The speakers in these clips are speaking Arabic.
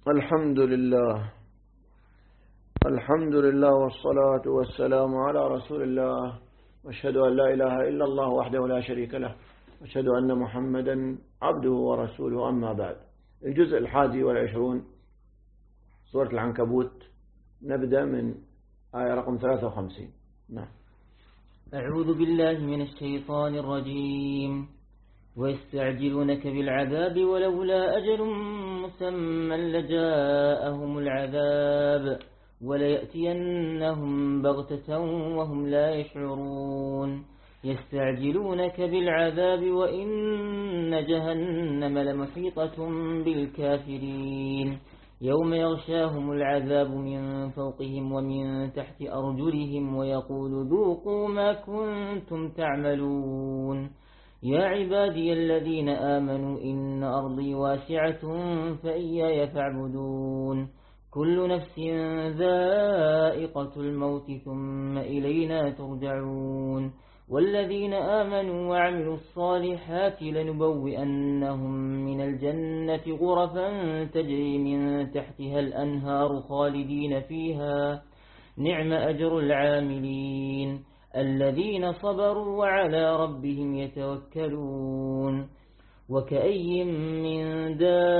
الحمد لله والصلاة والسلام على رسول الله، واشهد أن لا إله إلا الله وحده لا شريك له، واشهد أن محمدا عبده ورسوله. أما بعد، الجزء 21 سورة العنكبوت، نبدأ من آية رقم 53. نعم. أعوذ بالله من الشيطان الرجيم. ويستعجلونك بالعذاب ولولا أجل مسمى لجاءهم العذاب وليأتينهم بغتة وهم لا يشعرون. يستعجلونك بالعذاب وإن جهنم لمحيطة بالكافرين. يوم يغشاهم العذاب من فوقهم ومن تحت أرجلهم ويقول ذوقوا ما كنتم تعملون. يا عبادي الذين آمنوا إن أرضي واسعة فإياي فاعبدون. كل نفس ذائقة الموت ثم إلينا ترجعون. والذين آمنوا وعملوا الصالحات لنبوئنهم من الجنة غرفا تجري من تحتها الأنهار خالدين فيها، نعم أجر العاملين الذين صبروا وعلى ربهم يتوكلون. وكأي من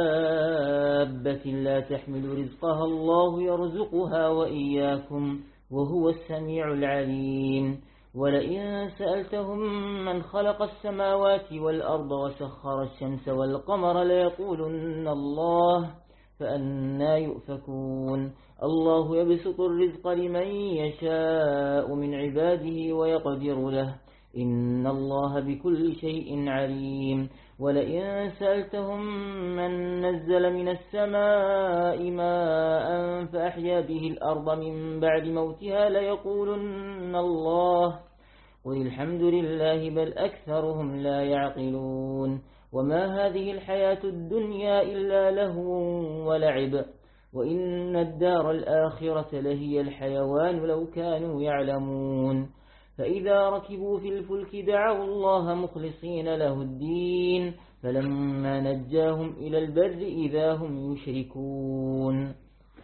دابة لا تحمل رزقها الله يرزقها وإياكم وهو السميع العليم. ولئن سألتهم من خلق السماوات والأرض وسخر الشمس والقمر ليقولن الله، فأنا يؤفكون. الله يبسط الرزق لمن يشاء من عباده ويقدر له، إن الله بكل شيء عليم. ولئن سألتهم من نزل من السماء ماء فأحيا به الأرض من بعد موتها ليقولن الله، قل الحمد لله بل أكثرهم لا يعقلون. وما هذه الحياة الدنيا إلا لهو ولعب، وإن الدار الآخرة لهي الحيوان لو كانوا يعلمون. فإذا ركبوا في الفلك دعوا الله مخلصين له الدين فلما نجاهم إلى البر إذا هم يشركون.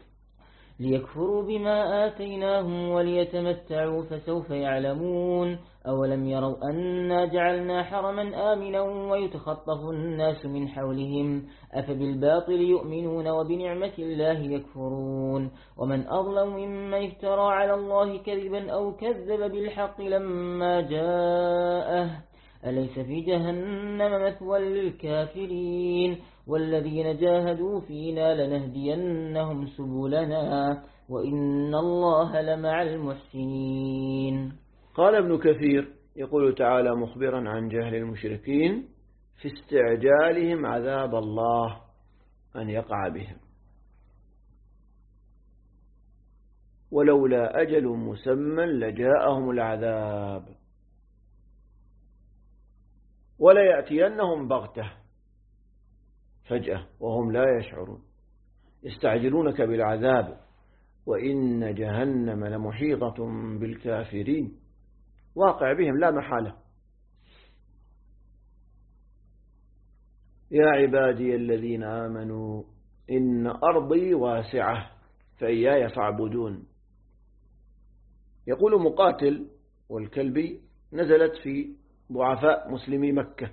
ليكفروا بما آتيناهم وليتمتعوا فسوف يعلمون. أولم يروا أنا جعلنا حرما آمنا ويتخطف الناس من حولهم، أفبالباطل يؤمنون وبنعمة الله يكفرون. ومن أظلم ممن افترى على الله كذبا أو كذب بالحق لما جاءه، أليس في جهنم مثوى للكافرين. والذين جاهدوا فينا لنهدينهم سبلنا وإن الله لمع المحسنين. قال ابن كثير يقول تعالى مخبرا عن جهل المشركين في استعجالهم عذاب الله أن يقع بهم، ولولا أجل مسمى لجاءهم العذاب وليأتينهم بغتة فجأة وهم لا يشعرون. يستعجلونك بالعذاب وإن جهنم لمحيطة بالكافرين، واقع بهم لا محالة. يا عبادي الذين آمنوا إن أرضي واسعة فإياي فاعبدون. يقول مقاتل والكلبي نزلت في ضعفاء مسلمي مكة،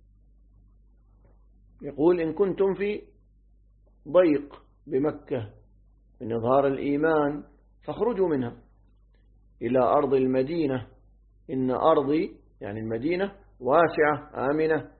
يقول إن كنتم في ضيق بمكة من إظهار الإيمان فاخرجوا منها إلى أرض المدينة، إن أرضي يعني المدينة واسعة آمنة.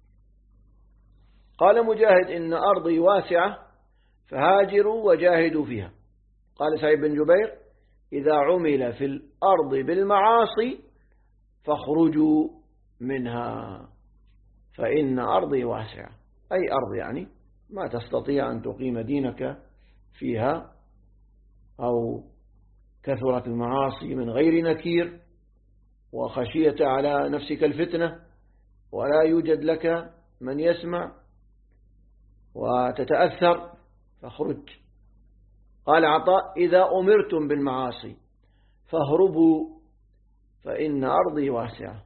قال مجاهد إن أرضي واسعة فهاجروا وجاهدوا فيها. قال سعيد بن جبير إذا عمل في الأرض بالمعاصي فاخرجوا منها فإن أرضي واسعة، أي أرض يعني ما تستطيع أن تقيم دينك فيها، أو كثرت المعاصي من غير نكير وخشية على نفسك الفتنة ولا يوجد لك من يسمع وتتأثر فاخرج. قال عطاء إذا أمرتم بالمعاصي فاهربوا فإن أرضي واسعة.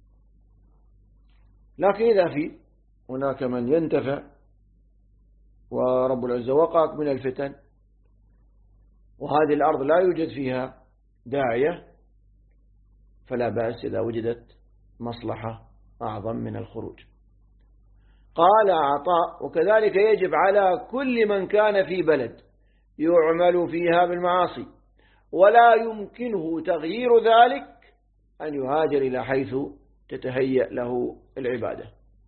لكن إذا في هناك من ينتفع ورب العزة وقاك من الفتن، وهذه الأرض لا يوجد فيها داعية، فلا بأس إذا وجدت مصلحة أعظم من الخروج. قال عطاء: وكذلك يجب على كل من كان في بلد يعمل فيها بالمعاصي ولا يمكنه تغيير ذلك أن يهاجر إلى حيث تتهيأ له العبادة.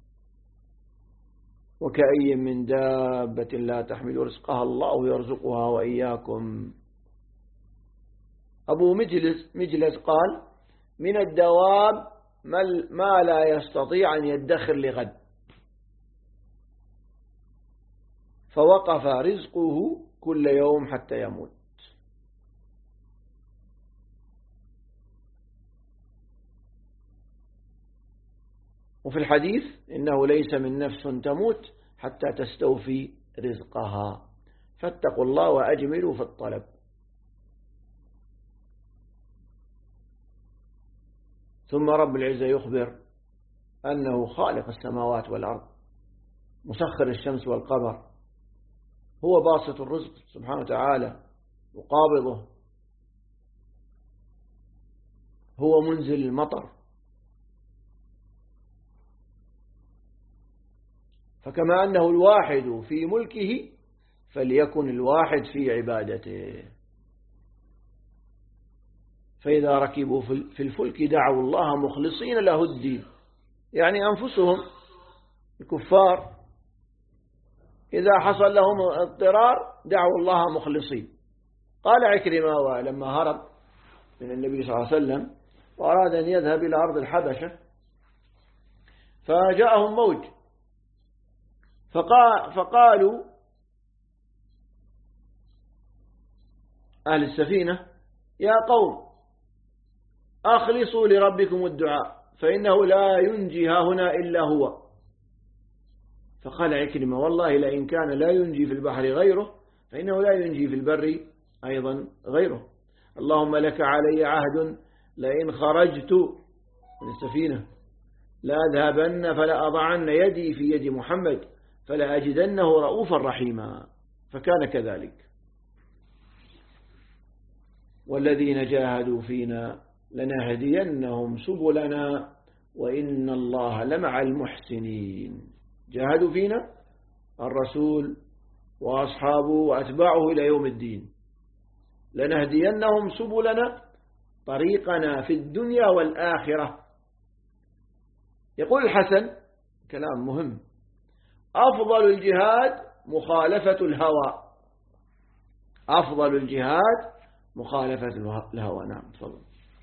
وكأي من دابة لا تحمل رزقها الله يرزقها وإياكم. أبو مجلس قال: من الدواب ما لا يستطيع أن يدخر لغد، فوقف رزقه كل يوم حتى يموت. وفي الحديث: إنه ليس من نفس تموت حتى تستوفي رزقها، فاتقوا الله وأجملوا في الطلب. ثم رب العزة يخبر أنه خالق السماوات والأرض، مسخر الشمس والقمر، هو باسط الرزق سبحانه وتعالى وقابضه، هو منزل المطر. فكما أنه الواحد في ملكه فليكن الواحد في عبادته. فإذا ركبوا في الفلك دعوا الله مخلصين له الدين، يعني أنفسهم الكفار إذا حصل لهم اضطرار دعوا الله مخلصين. قال عكرمة لما هرب من النبي صلى الله عليه وسلم وأراد أن يذهب إلى أرض الحبشة، فجاءهم موج فقالوا أهل السفينة: يا قوم أخلصوا لربكم الدعاء فإنه لا ينجي هنا إلا هو. فقال عكرمة: والله لئن كان لا ينجي في البحر غيره فإنه لا ينجي في البر أيضا غيره. اللهم لك علي عهد لئن خرجت من السفينة لأذهبن فلا أضعن يدي في يد محمد فلا أجدنه رؤوفا رحيما. فكان كذلك. والذين جاهدوا فينا لنهدينهم سبلنا وإن الله لمع المحسنين. جاهدوا فينا الرسول وأصحابه وأتباعه إلى يوم الدين. لنهدينهم سبلنا، طريقنا في الدنيا والآخرة. يقول الحسن كلام مهم: أفضل الجهاد مخالفة الهوى. أفضل الجهاد مخالفة الهوى. نعم تفضل.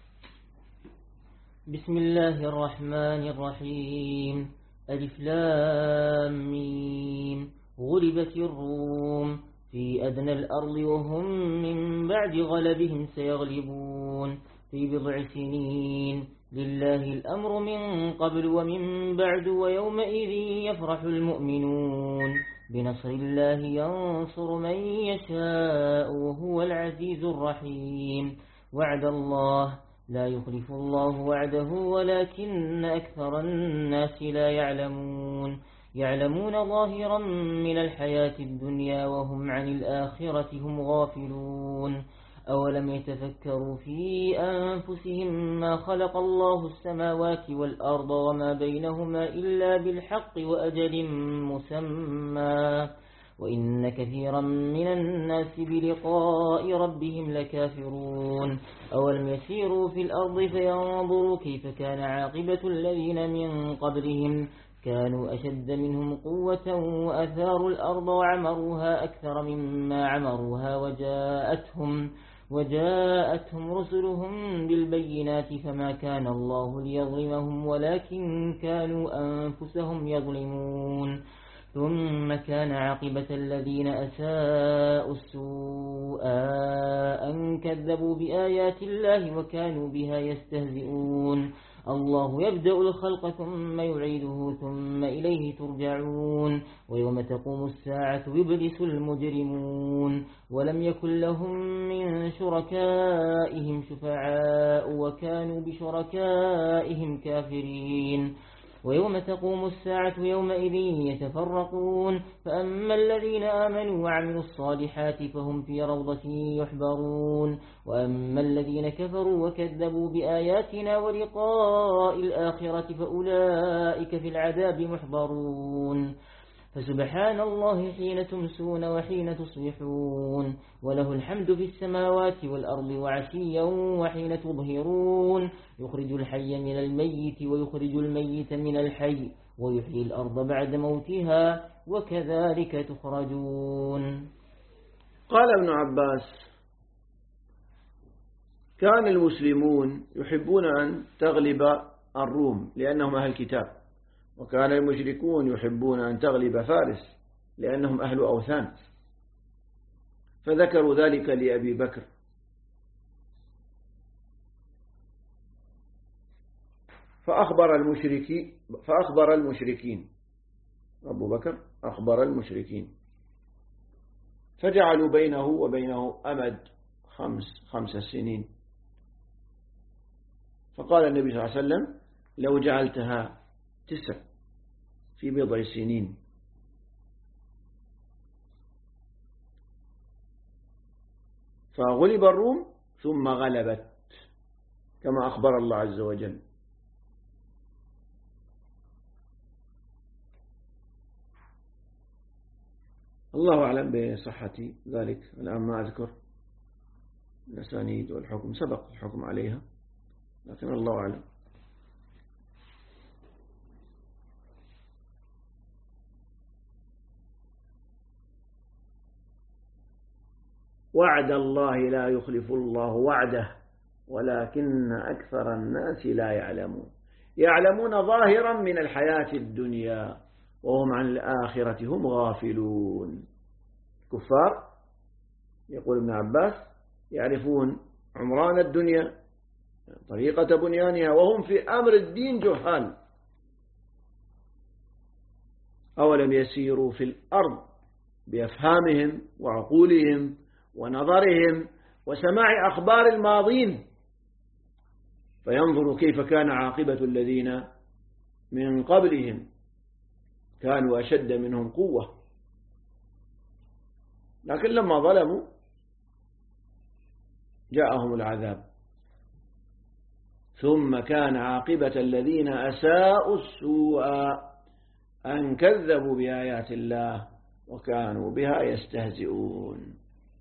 بسم الله الرحمن الرحيم. ألف لام ميم. غلبت الروم في أدنى الأرض وهم من بعد غلبهم سيغلبون في بضع سنين. لله الأمر من قبل ومن بعد ويومئذ يفرح المؤمنون بنصر الله ينصر من يشاء وهو العزيز الرحيم. وعد الله لا يخلف الله وعده ولكن أكثر الناس لا يعلمون. يعلمون ظاهرا من الحياة الدنيا وهم عن الآخرة هم غافلون. أولم يتفكروا في أنفسهم ما خلق الله السماوات والأرض وما بينهما إلا بالحق وأجل مسمى وإن كثيرا من الناس بلقاء ربهم لكافرون. أولم يسيروا في الأرض فينظروا كيف كان عاقبة الذين من قبلهم كانوا أشد منهم قوة وأثاروا الأرض وعمروها أكثر مما عمروها وجاءتهم رسلهم بالبينات فما كان الله ليظلمهم ولكن كانوا أنفسهم يظلمون. ثم كان عاقبة الذين أساءوا السوء أن كذبوا بآيات الله وكانوا بها يستهزئون. الله يبدأ الخلق ثم يعيده ثم إليه ترجعون. ويوم تقوم الساعة يبلس المجرمون ولم يكن لهم من شركائهم شفعاء وكانوا بشركائهم كافرين. ويوم تقوم الساعة يومئذ يتفرقون فأما الذين آمنوا وعملوا الصالحات فهم في روضة يحبرون وأما الذين كفروا وكذبوا بآياتنا ولقاء الآخرة فأولئك في العذاب محضرون فسبحان الله حين تمسون وحين تصبحون وله الحمد في السماوات والأرض وعشيا وحين تظهرون يخرج الحي من الميت ويخرج الميت من الحي ويحيي الأرض بعد موتها وكذلك تخرجون. قال ابن عباس: كان المسلمون يحبون أن تغلب الروم لأنهم أهل كتاب، وكان المشركون يحبون أن تغلب فارس لأنهم أهل أوثان، فذكروا ذلك لأبي بكر، فأخبر المشركين أبو بكر أخبر المشركين، فجعلوا بينه وبينه أمد 5 سنين. فقال النبي صلى الله عليه وسلم: لو جعلتها 9 في بضع سنين. فغلب الروم ثم غلبت كما أخبر الله عز وجل. الله أعلم بصحة ذلك، الآن ما أذكر الأسانيد والحكم، سبق الحكم عليها، لكن الله أعلم. وعد الله لا يخلف الله وعده ولكن أكثر الناس لا يعلمون. يعلمون ظاهرا من الحياة الدنيا وهم عن الآخرة هم غافلون. كفار، يقول ابن عباس، يعرفون عمران الدنيا، طريقة بنيانها، وهم في أمر الدين جهال. أولم يسيروا في الأرض بأفهامهم وعقولهم ونظرهم وسماع أخبار الماضين فينظروا كيف كان عاقبة الذين من قبلهم، كانوا أشد منهم قوة، لكن لما ظلموا جاءهم العذاب. ثم كان عاقبة الذين أساءوا السوء أن كذبوا بآيات الله وكانوا بها يستهزئون.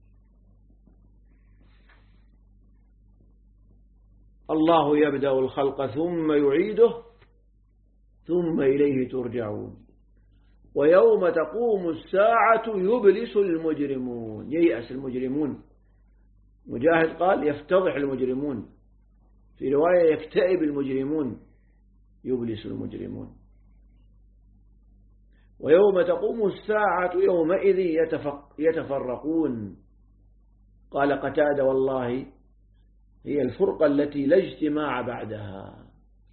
الله يبدأ الخلق ثم يعيده ثم إليه ترجعون ويوم تقوم الساعة يبلس المجرمون. ييأس المجرمون. مجاهد قال يفتضح المجرمون، في رواية يكتئب المجرمون، يبلس المجرمون. ويوم تقوم الساعة يومئذ يتفرقون. قال قتادة: والله هي الفرقة التي لا اجتماع بعدها.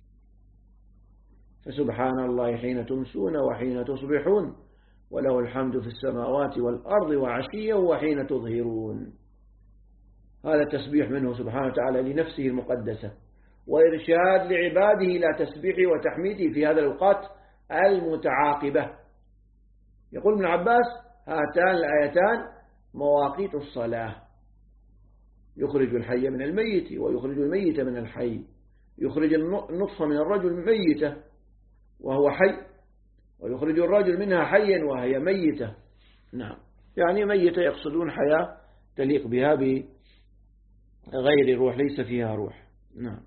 فسبحان الله حين تمسون وحين تصبحون وله الحمد في السماوات والأرض وعشيا وحين تظهرون. هذا التسبيح منه سبحانه وتعالى لنفسه المقدسة، وإرشاد لعباده إلى تسبيحه وتحميده في هذه الأوقات المتعاقبة. يقول ابن عباس: هاتان الآيتان مواقيت الصلاة، يخرج الحي من الميت ويخرج الميت من الحي، يخرج النطفة من الرجل ميتة وهو حي، ويخرج الرجل منها حيا وهي ميتة. نعم، يعني ميتة يقصدون حياة تليق بها بغير روح، ليس فيها روح. نعم،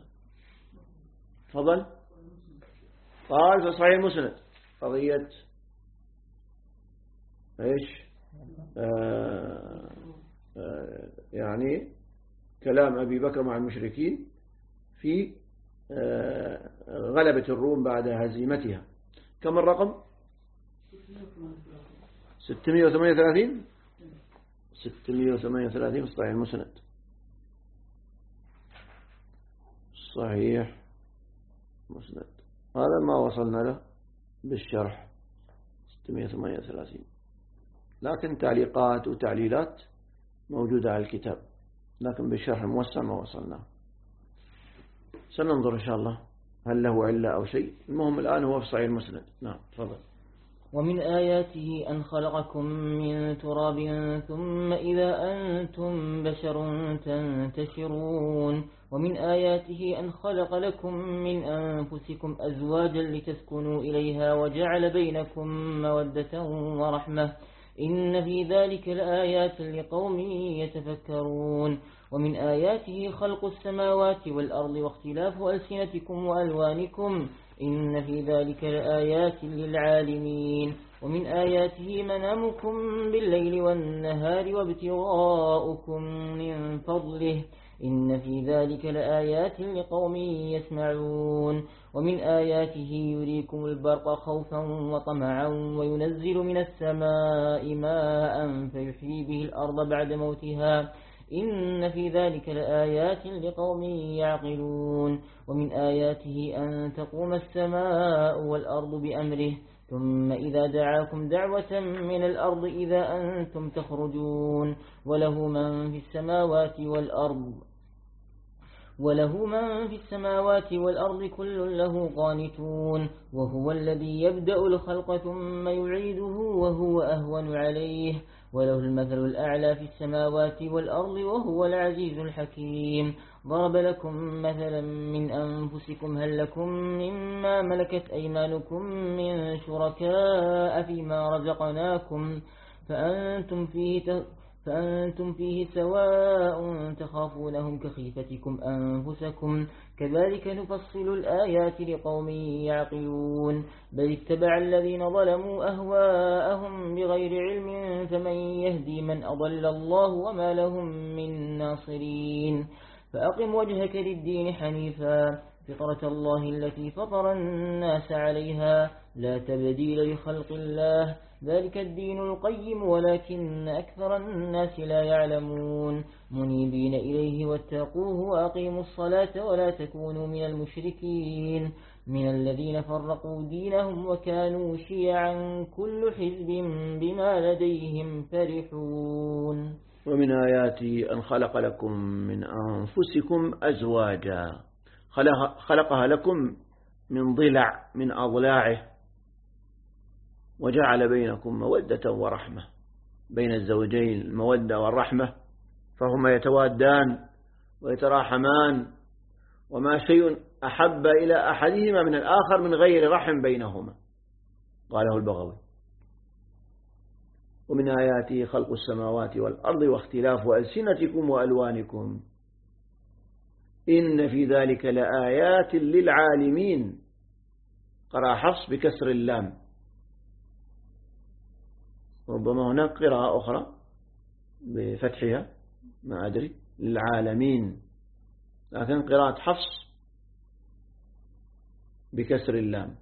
تفضل. قال في صحيح مسند قضية ايش؟ يعني كلام أبي بكر مع المشركين في غلبة الروم بعد هزيمتها. كم الرقم؟ 638 في صحيح المسند. صحيح مسند، هذا ما وصلنا له بالشرح 638، لكن تعليقات وتعليلات موجودة على الكتاب، لكن بالشرح الموسع ما وصلنا. سننظر إن شاء الله هل له علة أو شيء. المهم الآن هو في صحيح المسند. نعم تفضل. ومن آياته أن خلقكم من تراب ثم إذا أنتم بشر تنتشرون. ومن آياته أن خلق لكم من أنفسكم أزواجا لتسكنوا إليها وجعل بينكم مودة ورحمة إن في ذلك لآيات لقوم يتفكرون. ومن آياته خلق السماوات والأرض واختلاف ألسنتكم وألوانكم إن في ذلك لآيات للعالمين. ومن آياته منامكم بالليل والنهار وابتغاؤكم من فضله إن في ذلك لآيات لقوم يسمعون. ومن آياته يريكم البرق خوفا وطمعا وينزل من السماء ماء فيحيي به الأرض بعد موتها إن في ذلك لآيات لقوم يعقلون. ومن آياته أن تقوم السماء والأرض بأمره ثم إذا دعاكم دعوة من الأرض إذا أنتم تخرجون وله من في السماوات والأرض كل له قانتون. وهو الذي يبدأ الخلق ثم يعيده وهو أهون عليه وله المثل الأعلى في السماوات والأرض وهو العزيز الحكيم. ضرب لكم مثلا من أنفسكم هل لكم مما ملكت أيمانكم من شركاء فيما رزقناكم فأنتم فيه سواء تخافونهم كخيفتكم أنفسكم كذلك نفصل الآيات لقوم يعقلون. بل اتبع الذين ظلموا أهواءهم بغير علم فمن يهدي من أضل الله وما لهم من ناصرين. فأقم وجهك للدين حنيفا فطرة الله التي فطر الناس عليها لا تبديل لخلق الله ذلك الدين القيم ولكن أكثر الناس لا يعلمون. منيبين إليه واتقوه وأقيموا الصلاة ولا تكونوا من المشركين من الذين فرقوا دينهم وكانوا شيعا كل حزب بما لديهم فرحون. ومن آياته أن خلق لكم من أنفسكم أزواجا خلقها لكم من ضلع من أضلاعه وجعل بينكم مودة ورحمة. بين الزوجين المودة والرحمة فهما يتوادان ويتراحمان وما شيء أحب إلى أحدهما من الآخر من غير رحم بينهما قاله البغوي. ومن آياته خلق السماوات والأرض واختلاف ألسنتكم وألوانكم إن في ذلك لآيات للعالمين. قرأ حفص بكسر اللام. ربما هناك قراءة أخرى بفتحها ما أدري للعالمين لكن قراءة حفص بكسر اللام.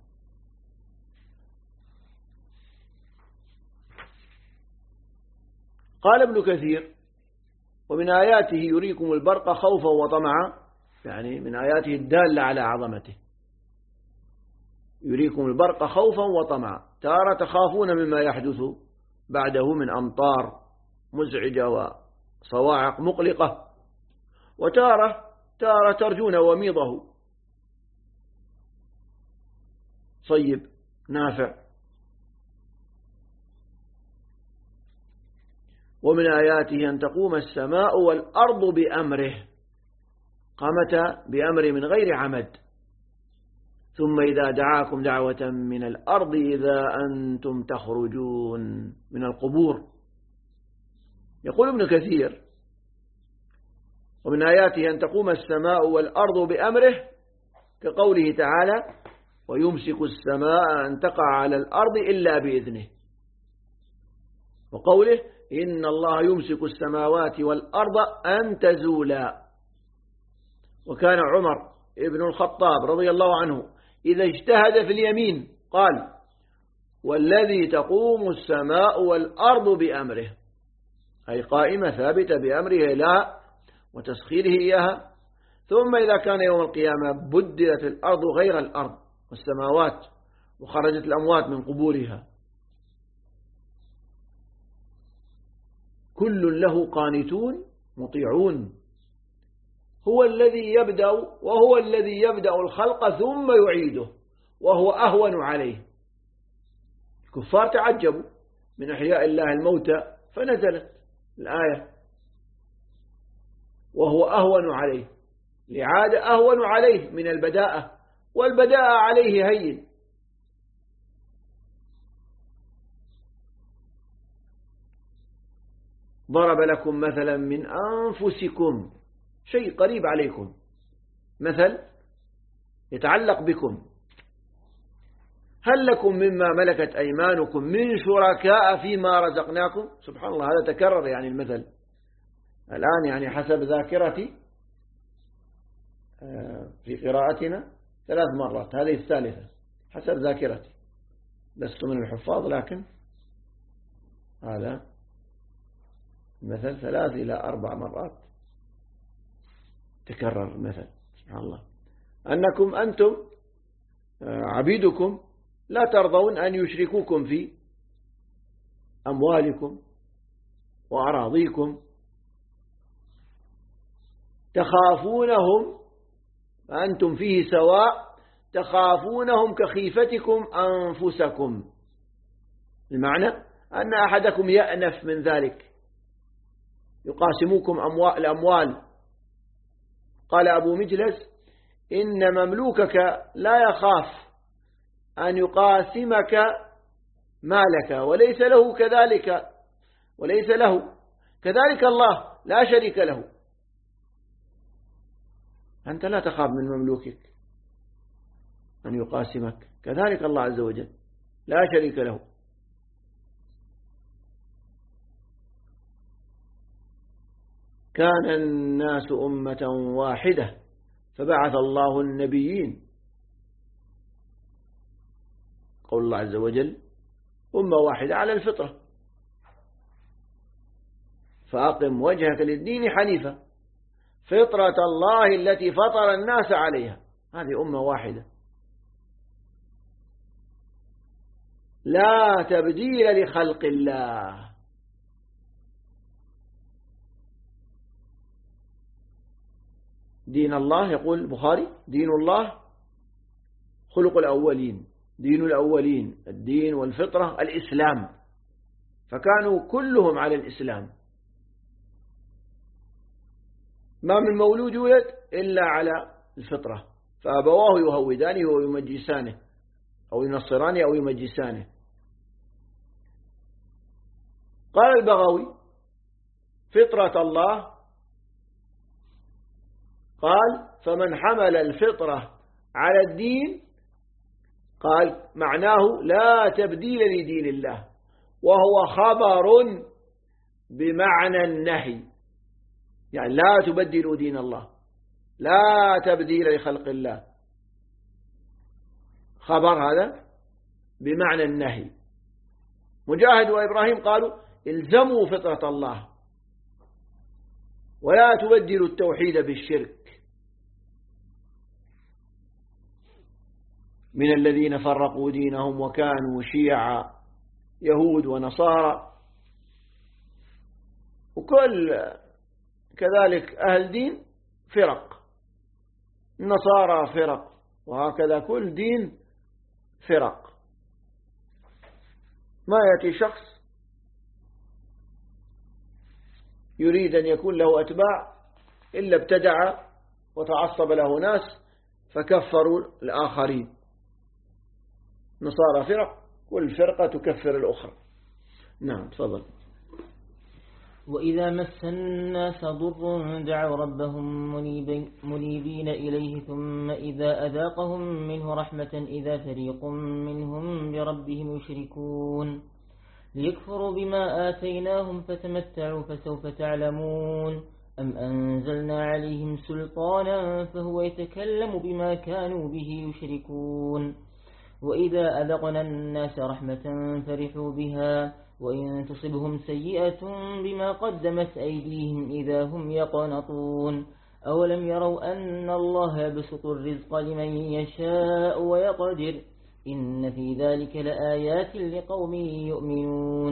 قال ابن كثير ومن آياته يريكم البرق خوفا وطمعا يعني من آياته الدالة على عظمته. يريكم البرق خوفا وطمعا تارة تخافون مما يحدث بعده من أمطار مزعجة وصواعق مقلقة وتارة ترجون وميضه صيب نافع. ومن آياته أن تقوم السماء والأرض بأمره قامتا بأمر من غير عمد ثم إذا دعاكم دعوة من الأرض إذا أنتم تخرجون من القبور. يقول ابن كثير ومن آياته أن تقوم السماء والأرض بأمره كقوله تعالى ويمسك السماء أن تقع على الأرض إلا بإذنه وقوله إن الله يمسك السماوات والأرض أن تزولا. وكان عمر ابن الخطاب رضي الله عنه إذا اجتهد في اليمين قال والذي تقوم السماء والأرض بأمره أي قائمة ثابتة بأمره لا وتسخيره إياها. ثم إذا كان يوم القيامة بدلت الأرض غير الأرض والسماوات وخرجت الأموات من قبورها كل له قانتون مطيعون هو الذي يبدأ، وهو الذي يبدأ الخلق ثم يعيده، وهو أهون عليه. الكفار تعجبوا من إحياء الله الموتى فنزلت الآية وهو أهون عليه، الإعادة أهون عليه من البداءة، والبداءة عليه هين. ضرب لكم مثلا من أنفسكم، شيء قريب عليكم، مثل يتعلق بكم. هل لكم مما ملكت أيمانكم من شركاء فيما رزقناكم؟ سبحان الله، هذا تكرر يعني المثل الآن، يعني حسب ذاكرتي في قراءتنا 3 مرات، هذه الثالثة حسب ذاكرتي، لست من الحفاظ لكن هذا مثل 3 إلى 4 مرات تكرر المثل. سبحان الله، أنكم أنتم عبيدكم لا ترضون أن يشركوكم في أموالكم وأراضيكم، تخافونهم، أنتم فيه سواء، تخافونهم كخيفتكم أنفسكم. المعنى أن أحدكم يأنف من ذلك، يقاسموكم الأموال. قال أبو مجلس: إن مملوكك لا يخاف أن يقاسمك مالك وليس له كذلك، وليس له كذلك الله لا شريك له. أنت لا تخاف من مملوكك أن يقاسمك، كذلك الله عز وجل لا شريك له. كان الناس أمة واحدة فبعث الله النبيين. قول الله عز وجل: أمة واحدة على الفطرة، فأقم وجهك للدين حنيفا فطرة الله التي فطر الناس عليها. هذه أمة واحدة لا تبديل لخلق الله. دين الله، يقول البخاري: دين الله خلق الأولين، دين الأولين الدين والفطرة الإسلام، فكانوا كلهم على الإسلام. ما من مولود يولد إلا على الفطرة، فأبواه يهودانه ويمجسانه أو ينصرانه أو يمجسانه. قال البغوي: فطرة الله، قال: فمن حمل الفطرة على الدين، قال معناه لا تبديل لدين الله، وهو خبر بمعنى النهي، يعني لا تبدلوا دين الله، لا تبديل لخلق الله، خبر هذا بمعنى النهي. مجاهد وإبراهيم قالوا: الزموا فطرة الله ولا تبدلوا التوحيد بالشرك. من الذين فرقوا دينهم وكانوا شيعا، يهود ونصارى، وكل كذلك أهل دين فرق، النصارى فرق، وهكذا كل دين فرق. ما يأتي شخص يريد أن يكون له أتباع إلا ابتدع وتعصب له ناس فكفروا الآخرين. نصارى فرق، كل فرقة تكفر الأخرى. نعم، تفضل. وإذا مس الناس ضر دعوا ربهم منيبين إليه ثم إذا أذاقهم منه رحمة إذا فريق منهم بربهم يشركون ليكفروا بما آتيناهم فتمتعوا فسوف تعلمون أم أنزلنا عليهم سلطانا فهو يتكلم بما كانوا به يشركون وإذا أذقنا الناس رحمة فرحوا بها وإن تصبهم سيئة بما قدمت أيديهم إذا هم يقنطون أولم يروا أن الله يبسط الرزق لمن يشاء ويقدر إن في ذلك لآيات لقوم يؤمنون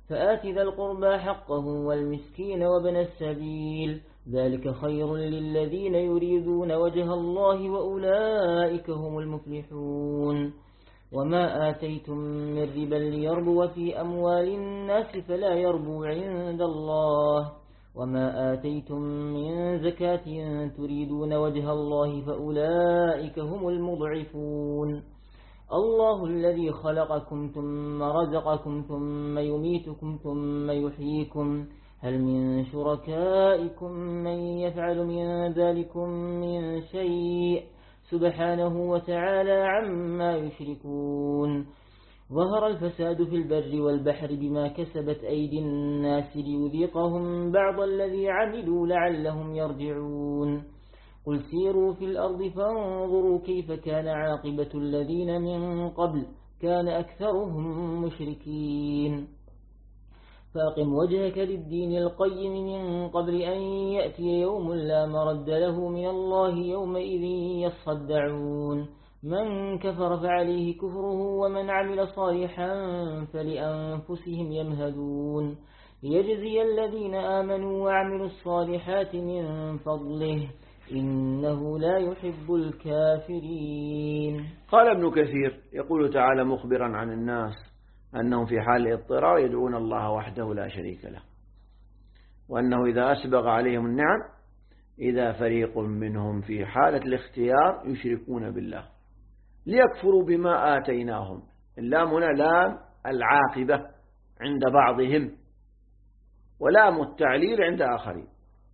فآت ذا القربى حقه والمسكين وابن السبيل ذلك خير للذين يريدون وجه الله وأولئك هم المفلحون وما آتيتم من ربا ليربو في أموال الناس فلا يربو عند الله وما آتيتم من زكاة تريدون وجه الله فأولئك هم المضعفون الله الذي خلقكم ثم رزقكم ثم يميتكم ثم يحييكم هل من شركائكم من يفعل من ذلكم من شيء سبحانه وتعالى عما يشركون ظهر الفساد في البر والبحر بما كسبت أيدي الناس ليذيقهم بعض الذي عملوا لعلهم يرجعون قل سيروا في الأرض فانظروا كيف كان عاقبة الذين من قبل كان أكثرهم مشركين فاقم وجهك للدين القيم من قبل أن يأتي يوم لا مرد له من الله يومئذ يصدعون من كفر فعليه كفره ومن عمل صالحا فلأنفسهم يمهدون ليجزي الذين آمنوا وعملوا الصالحات من فضله إنه لا يحب الكافرين. قال ابن كثير يقول تعالى مخبرا عن الناس أنهم في حال اضطرار يدعون الله وحده لا شريك له وأنه إذا أسبغ عليهم النعم إذا فريق منهم في حالة الاختيار يشركون بالله ليكفروا بما آتيناهم. اللام هنا لام العاقبة عند بعضهم ولام التعليل عند آخرين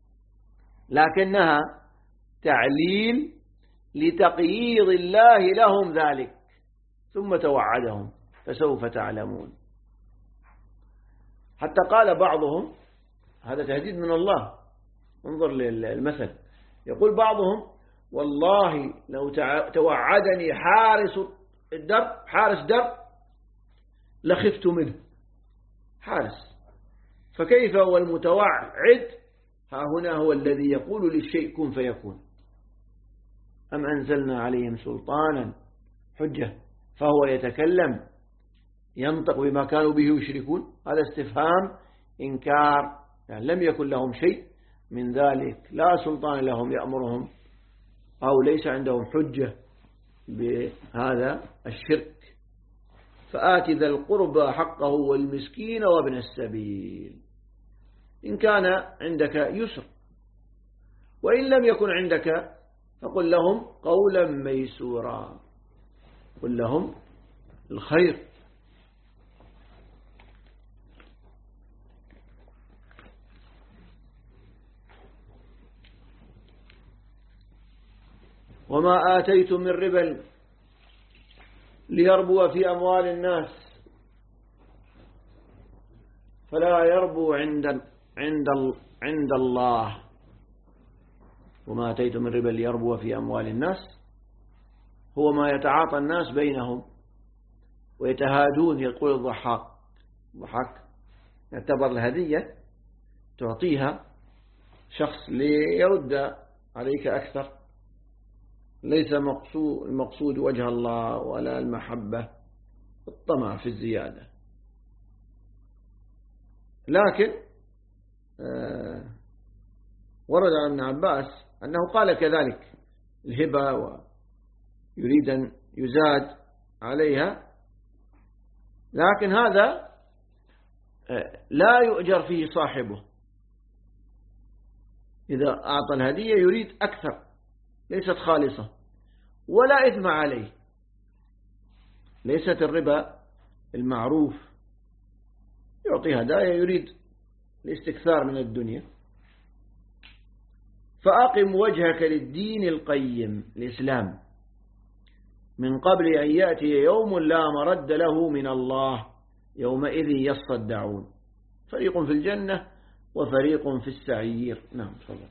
لكنها تعليل لتقييض الله لهم ذلك ثم توعدهم فسوف تعلمون. حتى قال بعضهم هذا تهديد من الله انظر للمثل يقول بعضهم والله لو توعدني حارس درب لخفت منه حارس فكيف هو المتوعد ها هنا هو الذي يقول للشيء كن فيكون أم أنزلنا عليهم سلطانا حجة فهو يتكلم ينطق بما كانوا به يشركون. هذا استفهام إنكار يعني لم يكن لهم شيء من ذلك لا سلطان لهم يأمرهم أو ليس عندهم حجة بهذا الشرك. فآت ذا القربى حقه والمسكين وابن السبيل إن كان عندك يسر وإن لم يكن عندك فقل لهم قولا ميسورا قل لهم الخير. وما آتيتم من ربا ليربو في أموال الناس فلا يربو عند الله. وما آتيتم من ربا ليربو في أموال الناس هو ما يتعاطى الناس بينهم ويتهادون. يقول الضحاك يعتبر الهدية تعطيها شخص ليرد عليك أكثر ليس المقصود وجه الله ولا المحبة الطمع في الزيادة. لكن ورد عن ابن عباس أنه قال كذلك الهبة ويريد أن يزاد عليها لكن هذا لا يؤجر فيه صاحبه. إذا أعطى الهدية يريد أكثر ليست خالصة ولا إثم عليه. ليست الربا المعروف يعطي هدايا يريد الاستكثار من الدنيا. فأقم وجهك للدين القيم الإسلام من قبل أن يأتي يوم لا مرد له من الله يومئذ يصدعون فريق في الجنة وفريق في السعير. نعم تفضل.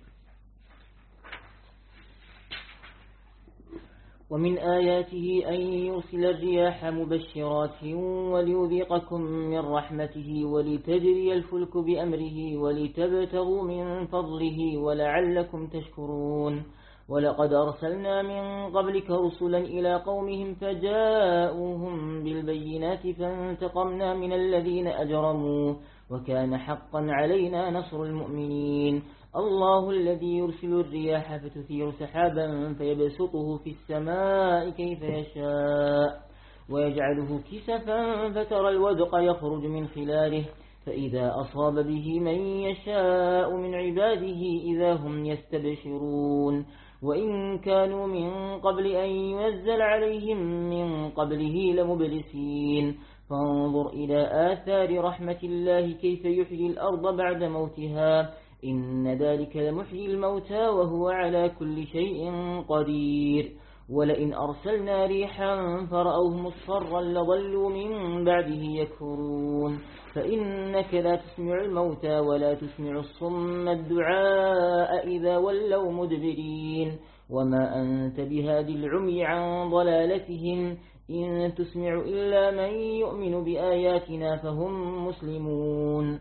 ومن آياته أن يرسل الرياح مبشرات وليذيقكم من رحمته ولتجري الفلك بأمره ولتبتغوا من فضله ولعلكم تشكرون. ولقد أرسلنا من قبلك رسلا إلى قومهم فجاءوهم بالبينات فانتقمنا من الذين أجرموا وكان حقا علينا نصر المؤمنين. الله الذي يرسل الرياح فتثير سحابا فيبسطه في السماء كيف يشاء ويجعله كسفا فترى الودق يخرج من خلاله فإذا أصاب به من يشاء من عباده إذا هم يستبشرون. وإن كانوا من قبل أن ينزل عليهم من قبله لمبلسين. فانظر إلى آثار رحمة الله كيف يحيي الأرض بعد موتها إن ذلك لمحيي الموتى وهو على كل شيء قدير. ولئن أرسلنا ريحا فرأوه مصفرا لظلوا من بعده يكفرون. فإنك لا تسمع الموتى ولا تسمع الصم الدعاء إذا ولوا مدبرين. وما أنت بهادي العمي عن ضلالتهم إن تسمع إلا من يؤمن بآياتنا فهم مسلمون.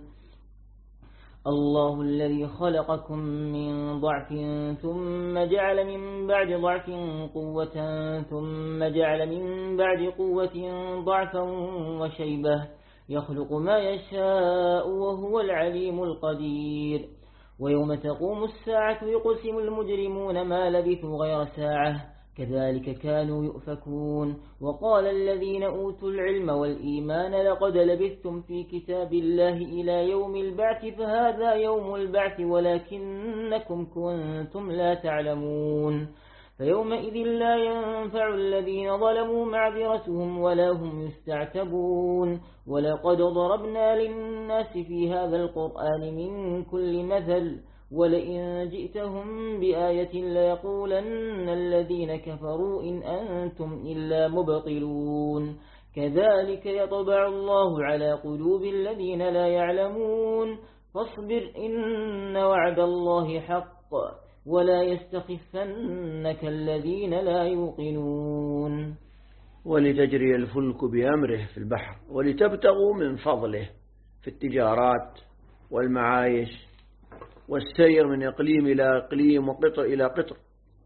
الله الذي خلقكم من ضعف ثم جعل من بعد ضعف قوة ثم جعل من بعد قوة ضعفا وشيبة يخلق ما يشاء وهو العليم القدير. ويوم تقوم الساعة يقسم المجرمون ما لبثوا غير ساعة كذلك كانوا يؤفكون. وقال الذين أوتوا العلم والإيمان لقد لبثتم في كتاب الله إلى يوم البعث فهذا يوم البعث ولكنكم كنتم لا تعلمون. فيومئذ لا ينفع الذين ظلموا معذرتهم ولا هم يستعتبون. ولقد ضربنا للناس في هذا القرآن من كل مثل ولئن جئتهم بآية ليقولن الذين كفروا إن أنتم إلا مبطلون. كذلك يطبع الله على قلوب الذين لا يعلمون. فاصبر إن وعد الله حق ولا يستخفنك الذين لا يوقنون. ولتجري الفلك بأمره في البحر ولتبتغوا من فضله في التجارات والمعايش والسير من إقليم إلى إقليم وقطر إلى قطر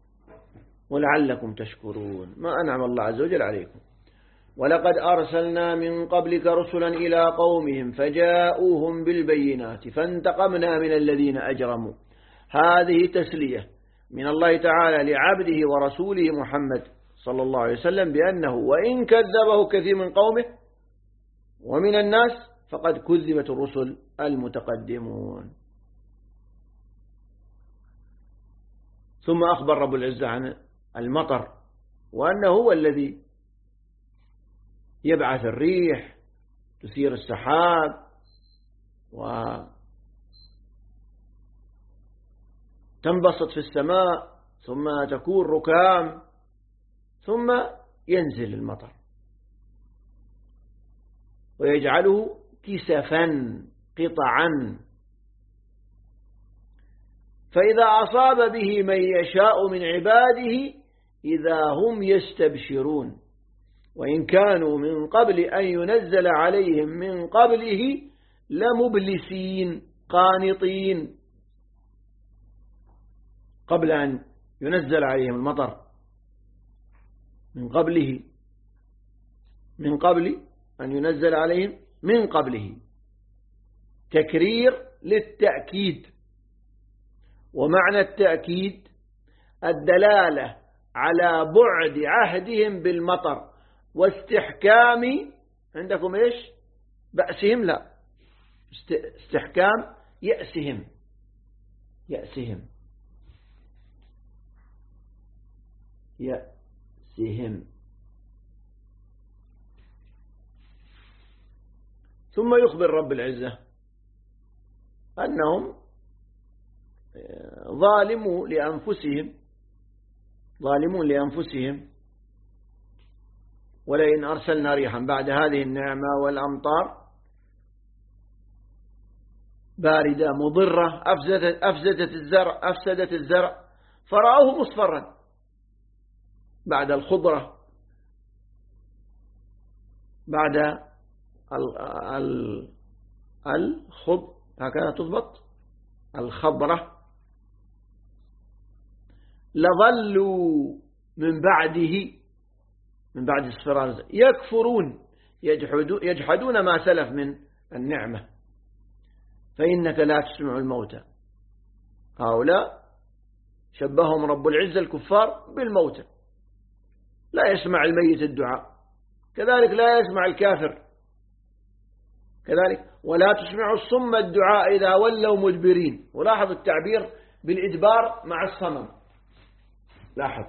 ولعلكم تشكرون ما أنعم الله عز وجل عليكم. ولقد أرسلنا من قبلك رسلا إلى قومهم فجاءوهم بالبينات فانتقمنا من الذين أجرموا. هذه تسلية من الله تعالى لعبده ورسوله محمد صلى الله عليه وسلم بأنه وإن كذبه كثير من قومه ومن الناس فقد كذبت الرسل المتقدمون. ثم أخبر رب العزة عن المطر وأنه هو الذي يبعث الريح تثير السحاب وتنبسط في السماء ثم تكون ركام ثم ينزل المطر ويجعله كسفا قطعا فإذا أصاب به من يشاء من عباده إذا هم يستبشرون. وإن كانوا من قبل أن ينزل عليهم من قبله لمبلسين قانطين قبل أن ينزل عليهم المطر من قبل أن ينزل عليهم من قبله تكرير للتأكيد. ومعنى التأكيد الدلالة على بعد عهدهم بالمطر واستحكام عندكم إيش بأسهم لا استحكام يأسهم ثم يخبر رب العزة أنهم ظالمون لأنفسهم ولئن أرسلنا ريحا بعد هذه النعمة والأمطار باردة مضرة أفسدت الزرع فرأوه مصفرا بعد الخضرة بعد هكذا تضبط الخضرة لظلوا من بعده، من بعد اصفرار يكفرون يجحدون ما سلف من النعمة، فإنك لا تسمع الموتى. هؤلاء شبههم رب العزة الكفار بالموتى، لا يسمع الميت الدعاء، كذلك لا يسمع الكافر كذلك، ولا تسمع الصم الدعاء إذا ولوا مدبرين. ولاحظ التعبير بالإدبار مع الصمم، لاحظ،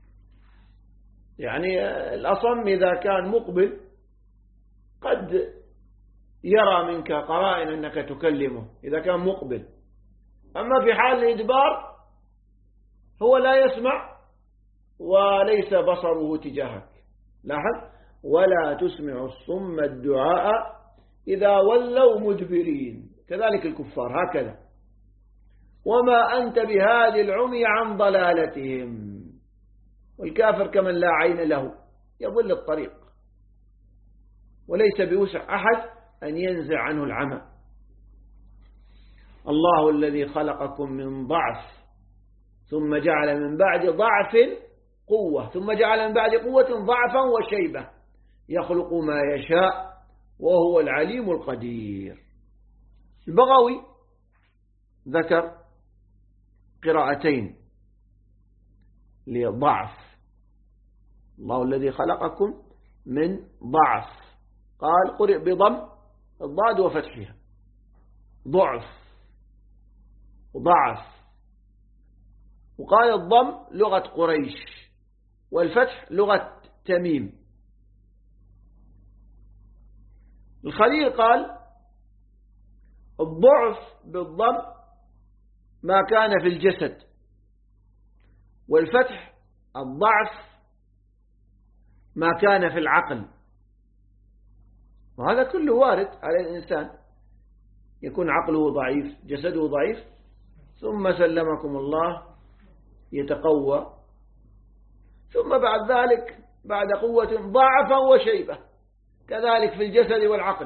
يعني الأصم إذا كان مقبل قد يرى منك قرائن أنك تكلمه إذا كان مقبل، أما في حال الإدبار هو لا يسمع وليس بصره تجاهك. لاحظ، ولا تسمع الصم الدعاء إذا ولوا مدبرين، كذلك الكفار هكذا. وما أنت بهادي العمي عن ضلالتهم، والكافر كمن لا عين له يضل الطريق، وليس بوسع أحد أن ينزع عنه العمى. الله الذي خلقكم من ضعف ثم جعل من بعد ضعف قوة ثم جعل من بعد قوة ضعفا وشيبة يخلق ما يشاء وهو العليم القدير. البغوي ذكر قراءتين لضعف، الله الذي خلقكم من ضعف، قال قرئ بضم الضاد وفتحها، ضعف وضعف، وقال الضم لغة قريش والفتح لغة تميم. الخليل قال الضعف بالضم ما كان في الجسد، والفتح الضعف ما كان في العقل. وهذا كله وارد على الإنسان، يكون عقله ضعيف جسده ضعيف ثم سلمكم الله يتقوى، ثم بعد ذلك بعد قوة ضعفا وشيبة، كذلك في الجسد والعقل.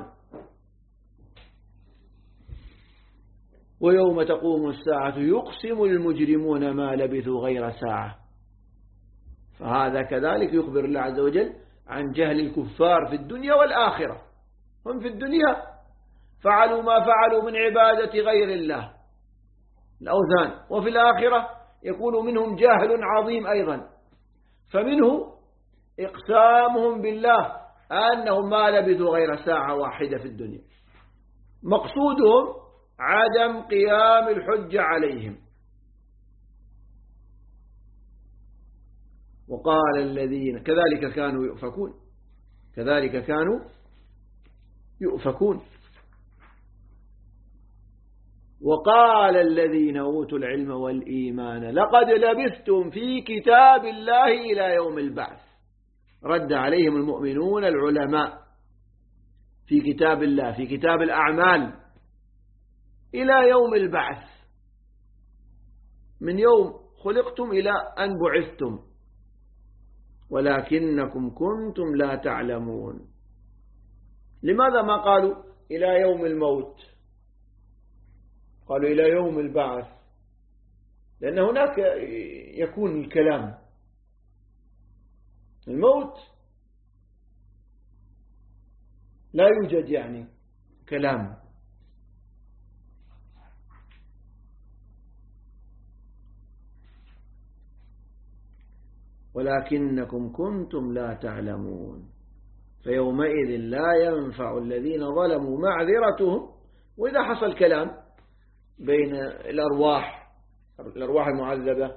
ويوم تقوم الساعة يقسم المجرمون ما لبثوا غير ساعة. فهذا كذلك يخبر الله عز وجل عن جهل الكفار في الدنيا والآخرة. هم في الدنيا فعلوا ما فعلوا من عبادة غير الله الأوثان، وفي الآخرة يكون منهم جاهل عظيم أيضا، فمنه إقسامهم بالله أنهم ما لبثوا غير ساعة واحدة في الدنيا، مقصودهم عدم قيام الحجة عليهم. وقال الذين كذلك كانوا يؤفكون، كذلك كانوا يؤفكون. وقال الذين أوتوا العلم والإيمان لقد لبثتم في كتاب الله إلى يوم البعث. رد عليهم المؤمنون العلماء في كتاب الله، في كتاب الأعمال، إلى يوم البعث، من يوم خلقتم إلى أن بعثتم، ولكنكم كنتم لا تعلمون. لماذا ما قالوا إلى يوم الموت؟ قالوا إلى يوم البعث، لأن هناك يكون الكلام، الموت لا يوجد يعني كلام. ولكنكم كنتم لا تعلمون، فيومئذ لا ينفع الذين ظلموا معذرتهم. وإذا حصل كلام بين الأرواح المعذبة،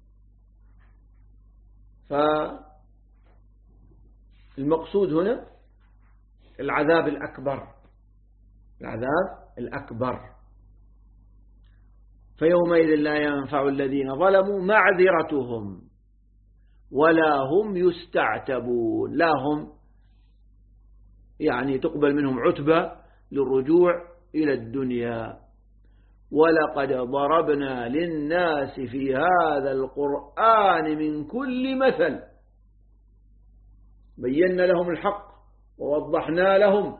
فالمقصود هنا العذاب الأكبر، العذاب الأكبر. فيومئذ لا ينفع الذين ظلموا معذرتهم ولا هم يستعتبون، لا هم يعني تقبل منهم عتبة للرجوع إلى الدنيا. ولقد ضربنا للناس في هذا القرآن من كل مثل بينا لهم الحق ووضحنا لهم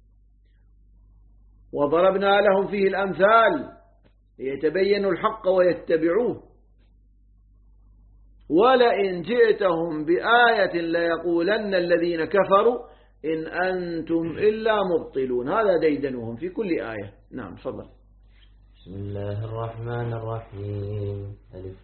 وضربنا لهم فيه الأمثال ليتبينوا الحق ويتبعوه. ولئن جئتهم بآية ليقولن الذين كفروا إن أنتم إلا مبطلون. هذا ديدنهم في كل آية. نعم تفضل. بسم الله الرحمن الرحيم. ألف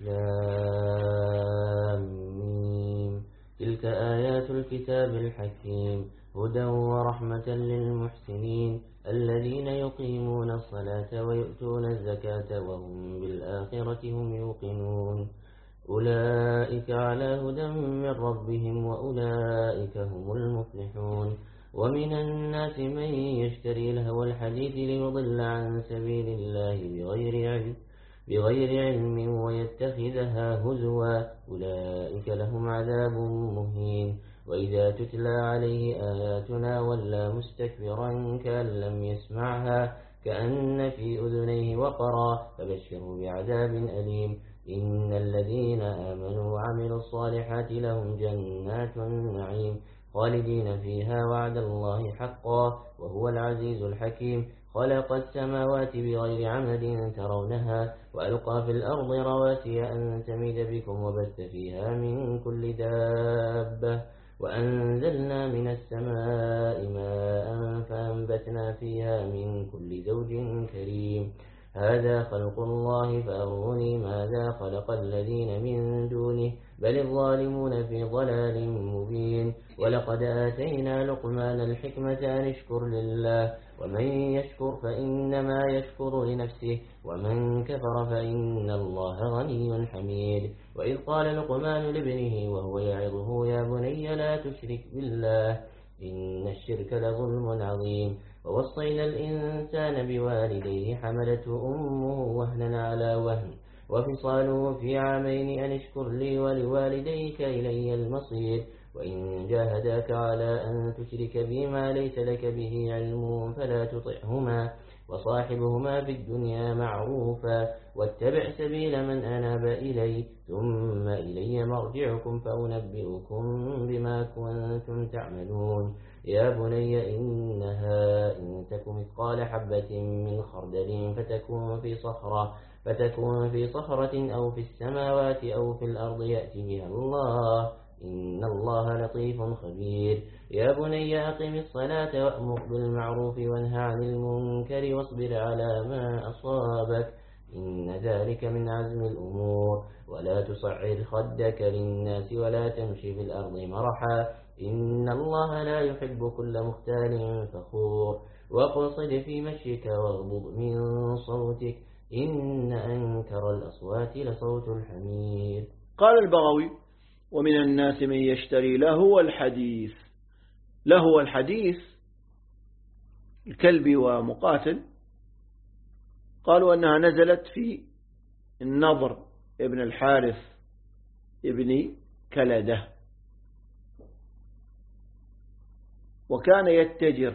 لام ميم. تلك آيات الكتاب الحكيم هدى ورحمة للمحسنين الذين يقيمون الصلاة ويؤتون الزكاة وهم بالآخرة هم يوقنون أولئك على هدى من ربهم وأولئك هم المفلحون. ومن الناس من يشتري لهو الحديث ليضل عن سبيل الله بغير علم ويتخذها هزوا أولئك لهم عذاب مهين. وإذا تتلى عليه آياتنا ولى مستكبرا كأن لم يسمعها كأن في أذنيه وقرا فبشره بعذاب أليم. إن الذين آمنوا وعملوا الصالحات لهم جنات النعيم خالدين فيها وعد الله حقا وهو العزيز الحكيم. خلق السماوات بغير عمد ترونها وألقى في الأرض رواسي أن تميد بكم وبث فيها من كل دابة وأنزلنا من السماء ماء فأنبتنا فيها من كل زوج كريم. هذا خلق الله فأروني ماذا خلق الذين من دونه بل الظالمون في ضلال مبين. ولقد آتينا لقمان الحكمة أن اشكر لله ومن يشكر فإنما يشكر لنفسه ومن كفر فإن الله غني حميد. وإذ قال لقمان لابنه وهو يعظه يا بني لا تشرك بالله إن الشرك لظلم عظيم. ووصينا الإنسان بوالديه حملته أمه وهنا على وهن وفصاله في عامين أن اشكر لي ولوالديك إلي المصير. وإن جاهداك على أن تشرك بما ليس لك به علم فلا تطعهما وصاحبهما في الدنيا معروفا واتبع سبيل من أناب إلي ثم إلي مرجعكم فأنبئكم بما كنتم تعملون. يا بني إنها إن تك مثقال حبة من خردل فتكون في صخرة أو في السماوات أو في الأرض يأتي بها الله إن الله لطيف خبير. يا بني أقم الصلاة وأمر بالمعروف وانهى عن المنكر واصبر على ما أصابك إن ذلك من عزم الأمور. ولا تصعر خدك للناس ولا تمشي في الأرض مرحا إن الله لا يحب كل مختال فخور. واقصد في مشيك واغضض من صوتك إن أنكر الأصوات لصوت الحمير. قال البغوي ومن الناس من يشتري لهو الحديث. لهو الحديث الكلبي ومقاتل قالوا أنها نزلت في النضر ابن الحارث ابن كلده وكان يتجر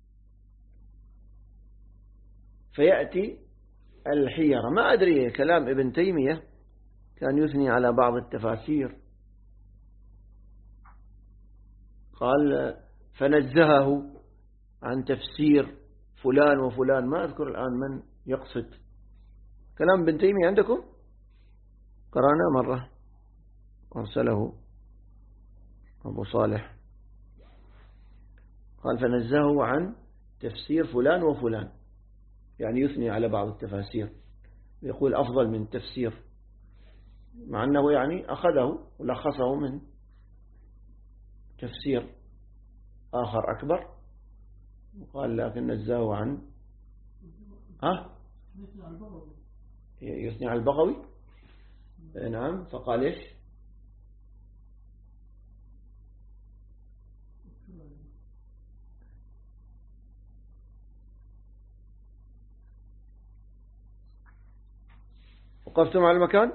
فيأتي الحيرة. ما أدري كلام ابن تيمية كان يثني على بعض التفاسير قال فنزهه عن تفسير فلان وفلان ما أذكر الآن من يقصد. كلام ابن تيمية عندكم قرأنا مرة أرسله أبو صالح قال فنزهه عن تفسير فلان وفلان يعني يثني على بعض التفاسير يقول أفضل من تفسير مع أنه يعني أخذه ولخصه من تفسير آخر أكبر وقال لكن نزهه عن يثني على البغوي. نعم فقال إيش وقفتم على المكان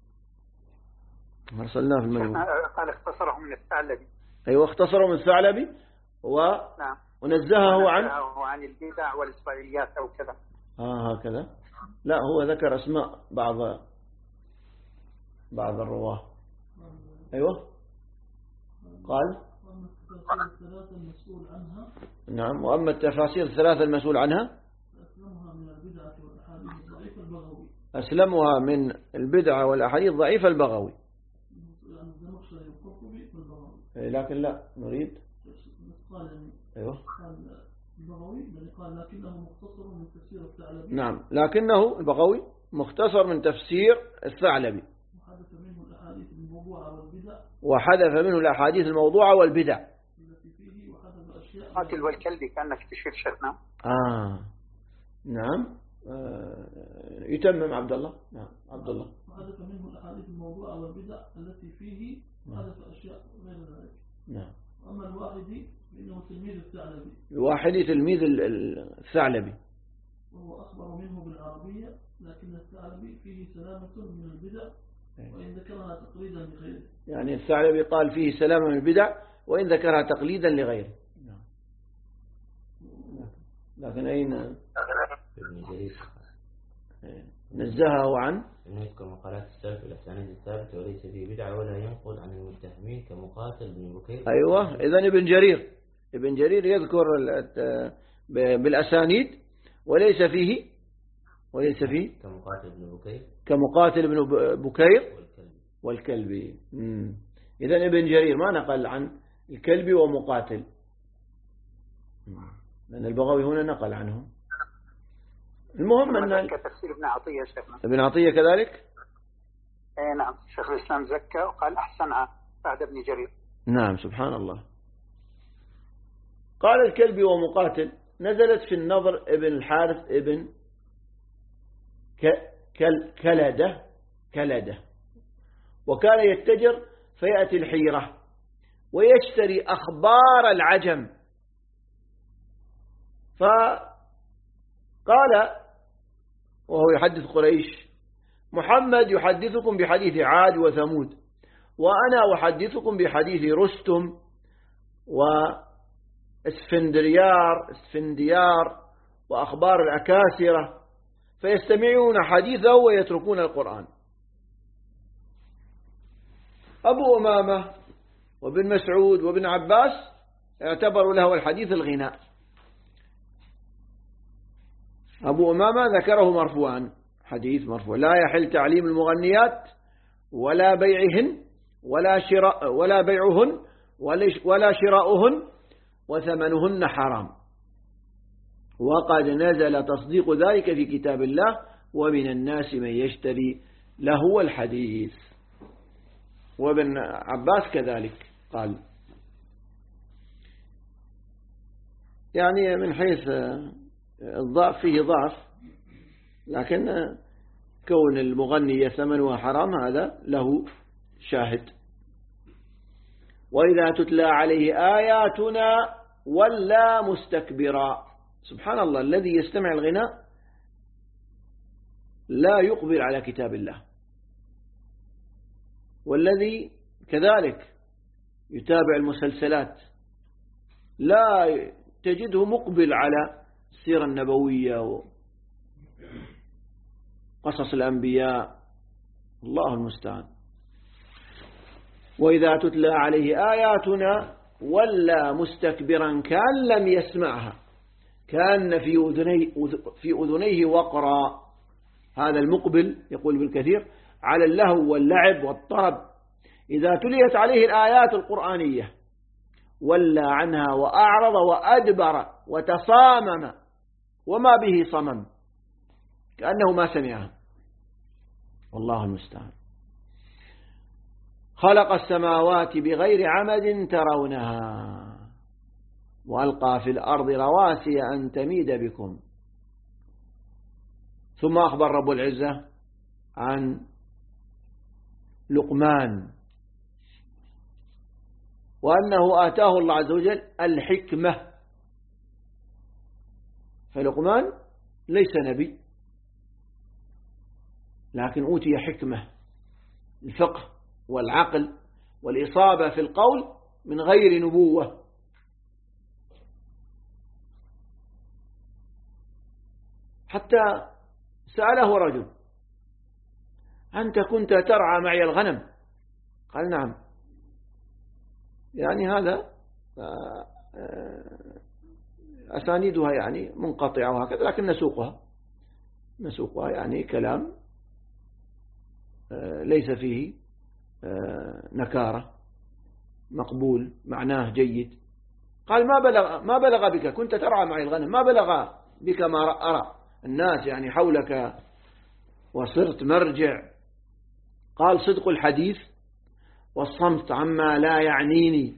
أرسلناه في المجموع. قال اختصره من الثعلبي. أيوة اختصره من الثعلبي نعم. ونزهه عن البدع والإسرائيليات أو كذا. هكذا. لا هو ذكر أسماء بعض الرواه. أيوة قال نعم وأما التفاسير الثلاثة المسؤول عنها أسلمها من البدعة والأحاديث ضعيف البغوي لكن لا نريد. أيوة. قال لكنه مختصر من تفسير الثعلبي. نعم لكنه البغوي مختصر من تفسير الثعلبي وحدث منه الأحاديث الموضوعة والبدع. وحدث منه الأحاديث الموضوعة والبدع التي فيه وحدث أشياء. قاتل والكلب كأنك تشير شيخنا. نعم يتمم عبد الله. نعم عبد الله. وحدث منه الأحاديث الموضوعة والبدع التي فيه وحدث أشياء غير ذلك. نعم. أما الواحدي فإنه تلميذ الثعلبي. الواحدي تلميذ الثعلبي. وهو أخبر منه بالعربية لكن الثعلبي فيه سلامة من البدع وإن ذكرها تقليدا لغيره. يعني الثعلبي قال فيه سلامة من البدع وإن ذكرها تقليدا لغيره. لكن أين ابن جرير نزهه عن إنه يذكر مقالات السلف والأسانيد الثابتة وليس فيه بدعة ولا ينقل عن المتهمين كمقاتل بن بكير. أيوة إذن ابن جرير يذكر بالأسانيد وليس فيه كمقاتل بن بكير والكلبي. إذن ابن جرير ما نقل عن الكلبي ومقاتل لأن البغوي هنا نقل عنه. المهم أن كتفسير ابن عطية شيخنا. ابن عطية كذلك. نعم شيخ الإسلام زكى وقال أحسن بعد ابن جرير. نعم سبحان الله. قال الكلبي ومقاتل نزلت في النضر ابن الحارث ابن كلدة وكان يتجر فيأتي الحيرة ويشتري أخبار العجم فقال وهو يحدث قريش محمد يحدثكم بحديث عاد وثمود وأنا أحدثكم بحديث رستم واسفنديار وأخبار الأكاسرة فيستمعون حديثه ويتركون القرآن. أبو أمامة وابن مسعود وابن عباس اعتبروا له الحديث الغناء. أبو أمامة ذكره مرفوعا حديث مرفوع لا يحل تعليم المغنيات ولا بيعهن ولا بيعهن ولا شراؤهن وثمنهن حرام وقد نزل تصديق ذلك في كتاب الله ومن الناس من يشتري لهو الحديث. وابن عباس كذلك قال يعني من حيث الضعف فيه ضعف لكن كون المغني ثمنها حرام هذا له شاهد. وإذا تتلى عليه آياتنا ولا مستكبرا. سبحان الله الذي يستمع الغناء لا يقبل على كتاب الله والذي كذلك يتابع المسلسلات لا تجده مقبل على السيرة النبوية وقصص الأنبياء الله المستعان. وإذا تتلى عليه آياتنا ولا مستكبرا كأن لم يسمعها كأن في أذنيه وقرا. هذا المقبل يقول بالكثير على اللهو واللعب والطرب. إذا تليت عليه الآيات القرآنية ولا عنها وأعرض وأدبر وتصامم وما به صمم كأنه ما سمعها والله المستعان. خلق السماوات بغير عمد ترونها وألقى في الأرض رواسي أن تميد بكم. ثم أخبر رب العزة عن لقمان وأنه آتاه الله عز وجل الحكمة. فلقمان ليس نبي لكن أوتي حكمة الفقه والعقل والإصابة في القول من غير نبوة. حتى سأله رجل أنت كنت ترعى معي الغنم؟ قال نعم. يعني هذا أسانيدها يعني منقطعة وهكذا لكن نسوقها يعني كلام ليس فيه نكارة مقبول معناه جيد. قال ما بلغ بك، كنت ترعى معي الغنم، ما بلغ بك ما أرى الناس يعني حولك وصرت مرجع. قال صدق الحديث والصمت عما لا يعنيني.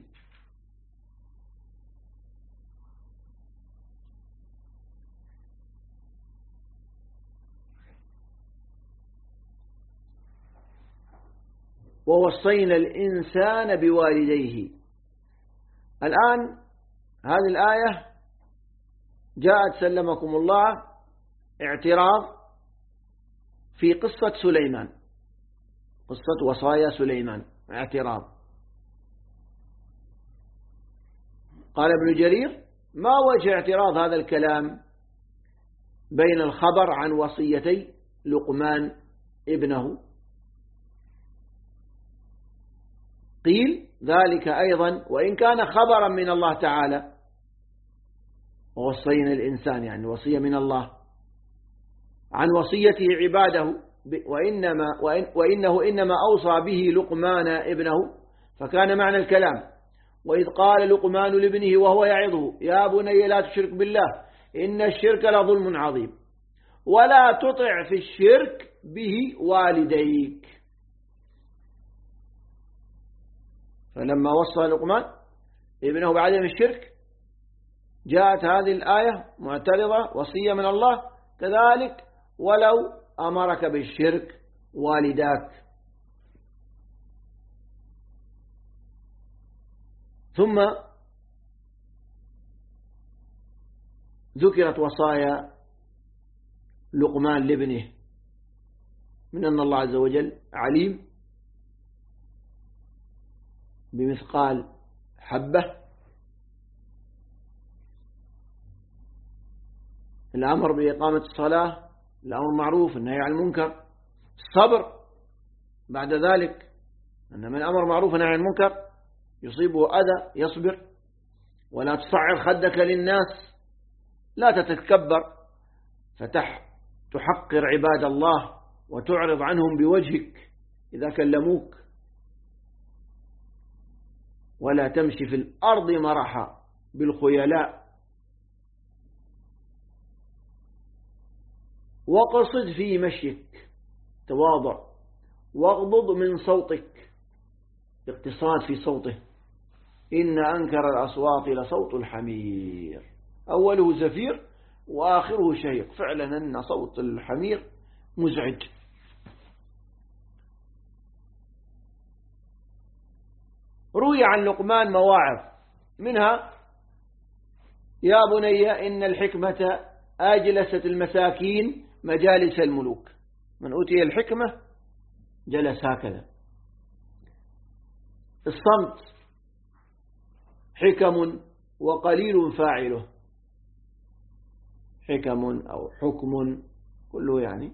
ووصينا الإنسان بوالديه. الآن هذه الآية جاءت سلمكم الله اعتراض في قصة سليمان، قصة وصايا سليمان، اعتراض. قال ابن جرير: ما وجه اعتراض هذا الكلام بين الخبر عن وصيتي لقمان ابنه؟ قيل: ذلك أيضا وإن كان خبرا من الله تعالى، ووصينا الإنسان يعني وصية من الله عن وصيته عباده، وإنه إنما أوصى به لقمان ابنه، فكان معنى الكلام: وإذ قال لقمان لابنه وهو يعظه يا بني لا تشرك بالله إن الشرك لظلم عظيم ولا تطع في الشرك به والديك. فلما وصى لقمان ابنه بعدم الشرك جاءت هذه الآية معترضة: وصية من الله، كذلك ولو أمرك بالشرك والداك. ثم ذكرت وصايا لقمان لابنه من أن الله عز وجل عليم بمثقال حبة. الأمر بإقامة الصلاة، الأمر معروف، النهي عن المنكر، الصبر بعد ذلك، أن من أمر معروف والنهي عن المنكر يصيبه أذى يصبر. ولا تصعر خدك للناس، لا تتكبر فتحقر عباد الله وتعرض عنهم بوجهك إذا كلموك. ولا تمشي في الأرض مرحا بالخيلاء. وقصد في مشيك، تواضع. واغضض من صوتك، اقتصاد في صوته. إن أنكر الأصوات لصوت الحمير، أوله زفير وآخره شهيق. فعلا أن صوت الحمير مزعج. روي عن لقمان مواعظ، منها: يا بني إن الحكمة أجلست المساكين مجالس الملوك. من أوتي الحكمة جلس هكذا. الصمت حكم وقليل فاعله. حكم أو حكم كله يعني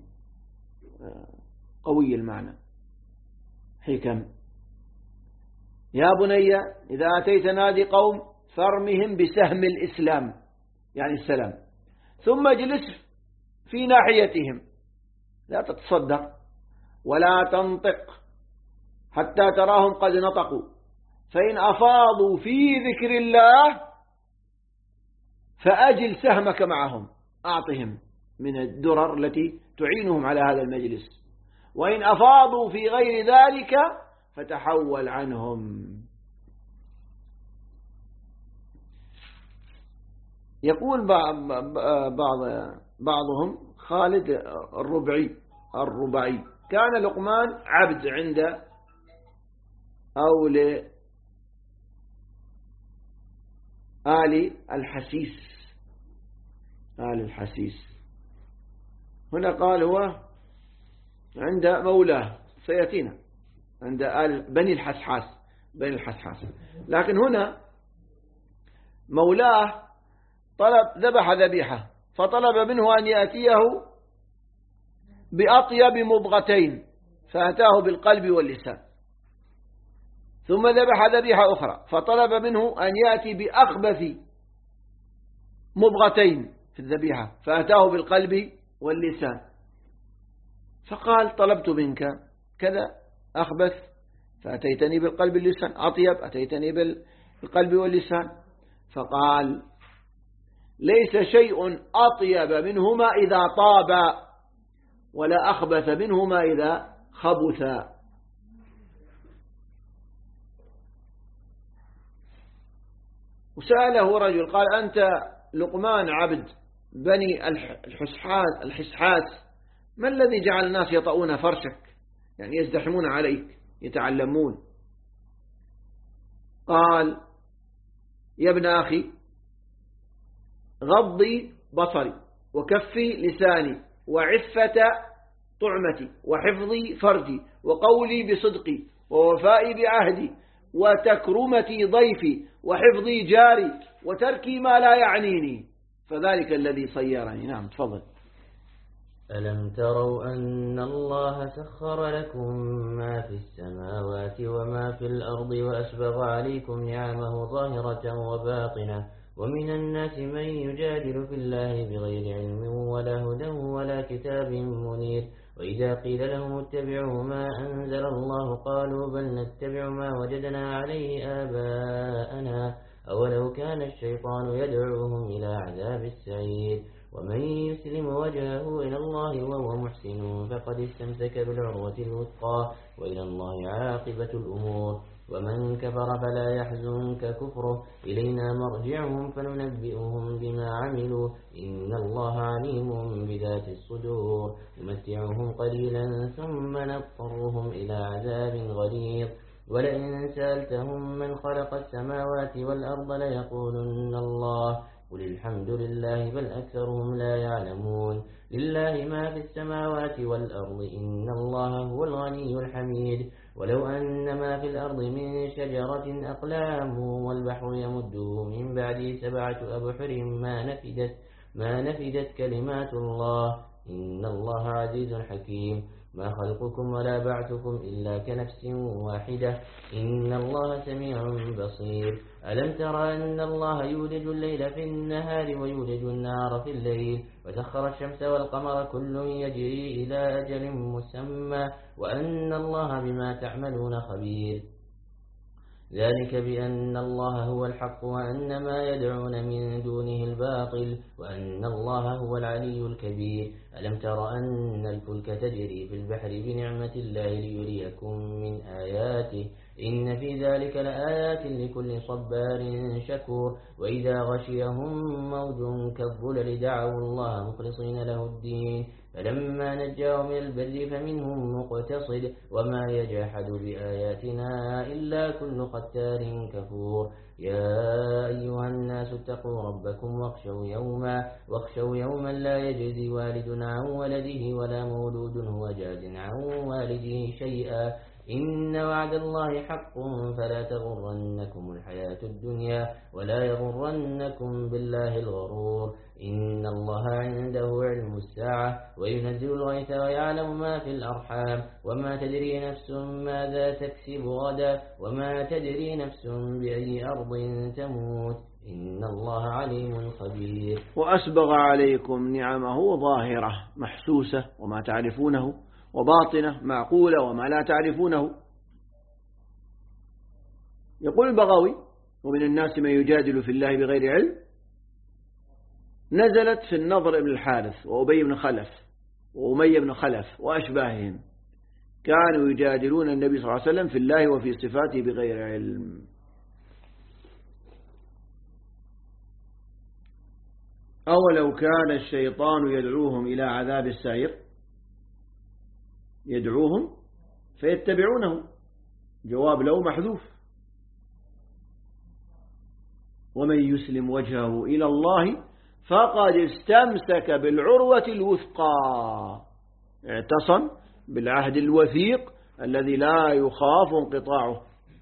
قوي المعنى. حكم. يا بني إذا أتيت نادي قوم فارمهم بسهم الإسلام يعني السلام، ثم اجلس في ناحيتهم، لا تتصدر ولا تنطق حتى تراهم قد نطقوا، فإن أفاضوا في ذكر الله فأجل سهمك معهم، أعطهم من الدرر التي تعينهم على هذا المجلس. وإن أفاضوا في غير ذلك فتحول عنهم. يقول بعضهم خالد الربعي: كان لقمان عبد عند آل الحسيس. هنا قال هو عند مولاه، سيأتينا عند بني الحسحاس. لكن هنا مولاه ذبح ذبيحة، فطلب منه أن يأتيه بأطيب مضغتين، فأتاه بالقلب واللسان. ثم ذبح ذبيحة أخرى، فطلب منه أن يأتي بأخبث مضغتين في الذبيحة، فأتاه بالقلب واللسان. فقال: طلبت منك كذا أخبث فأتيتني بالقلب واللسان أطيب، أتيتني بالقلب واللسان. فقال ليس شيء أطيب منهما إذا طاب، ولا أخبث منهما إذا خبث. وسأله رجل قال أنت لقمان عبد بني الحسحاس، ما الذي جعل الناس يطؤون فرشك، يعني يزدحمون عليك يتعلمون؟ قال يا ابن أخي غضي بصري وكفي لساني وعفة طعمتي وحفظي فرجي وقولي بصدقي ووفائي بعهدي وتكرمتي ضيفي وحفظي جاري وتركي ما لا يعنيني، فذلك الذي صيرني. نعم تفضل. ألم تروا أن الله سخر لكم ما في السماوات وما في الأرض وأسبغ عليكم نعمه ظاهرة وباطنة، ومن الناس من يجادل في الله بغير علم ولا هدى ولا كتاب منير، وإذا قيل لهم اتبعوا ما أنزل الله قالوا بل نتبع ما وجدنا عليه آباءنا أولو كان الشيطان يدعوهم إلى عذاب السعير. ومن يسلم وجهه إلى الله وهو محسن فقد استمسك بالعروة الوثقى وإلى الله عاقبة الأمور. ومن كفر فلا يحزنك كفره، إلينا مرجعهم فننبئهم بما عملوا إن الله عليم بذات الصدور. نمتعهم قليلا ثم نضطرهم إلى عذاب غليظ. ولئن سألتهم من خلق السماوات والأرض ليقولن الله قل الحمد لله بل أكثرهم لا يعلمون. لله ما في السماوات والأرض إن الله هو الغني الحميد. ولو أن ما في الأرض من شجرة أقلام والبحر يمده من بعده 7 أبحر ما نفدت كلمات الله إن الله عزيز حكيم. ما خلقكم ولا بعثكم إلا كنفس واحدة إن الله سميع بصير. ألم تر أن الله يولج الليل في النهار ويولج النهار في الليل، وسخر الشمس والقمر كل يجري إلى أجل مسمى وأن الله بما تعملون خبير. ذلك بأن الله هو الحق وأن ما يدعون من دونه الباطل وأن الله هو العلي الكبير. ألم تر أن الفلك تجري في البحر بنعمة الله ليريكم من آياته إن في ذلك لآيات لكل صبار شكور. وإذا غشيهم موج كالظلل دعوا الله مخلصين له الدين فلما نجاهم إلى البر فمنهم مقتصد وما يجحد بآياتنا إلا كل ختار كفور. يا أيها الناس اتقوا ربكم واخشوا يوما لا يجزي والد عن ولده ولا مولود هو جاز عن والده شيئا إن وعد الله حق فلا تغرنكم الحياة الدنيا ولا يغرنكم بالله الغرور. إن الله عنده علم الساعة وينزل الغيث ويعلم ما في الأرحام وما تدري نفس ماذا تكسب غدا وما تدري نفس بأي أرض تموت إن الله عليم خبير. وأسبغ عليكم نعمه ظاهرة محسوسة وما تعرفونه، وباطنة معقولة وما لا تعرفونه. يقول البغوي ومن الناس من يجادل في الله بغير علم نزلت في النضر بن الحارث وأبي بن خلف وأمية بن خلف وأشباههم، كانوا يجادلون النبي صلى الله عليه وسلم في الله وفي صفاته بغير علم. أولو كان الشيطان يدعوهم إلى عذاب السعير، يدعوهم فيتبعونه، جواب لو محذوف. ومن يسلم وجهه إلى الله فقد استمسك بالعروة الوثقى، اعتصم بالعهد الوثيق الذي لا يخاف انقطاعه.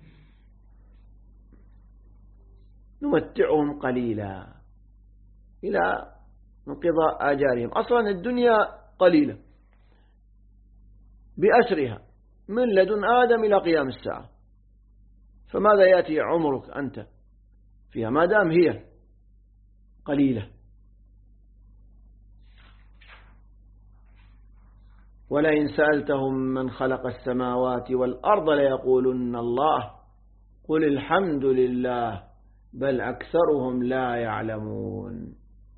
نمتعهم قليلا إلى انقضاء آجالهم. أصلا الدنيا قليلة بأسرها من لدن آدم إلى قيام الساعة، فماذا يأتي عمرك أنت فيها ما دام هي قليلة؟ ولئن سألتهم من خلق السماوات والأرض ليقولن الله قل الحمد لله بل أكثرهم لا يعلمون.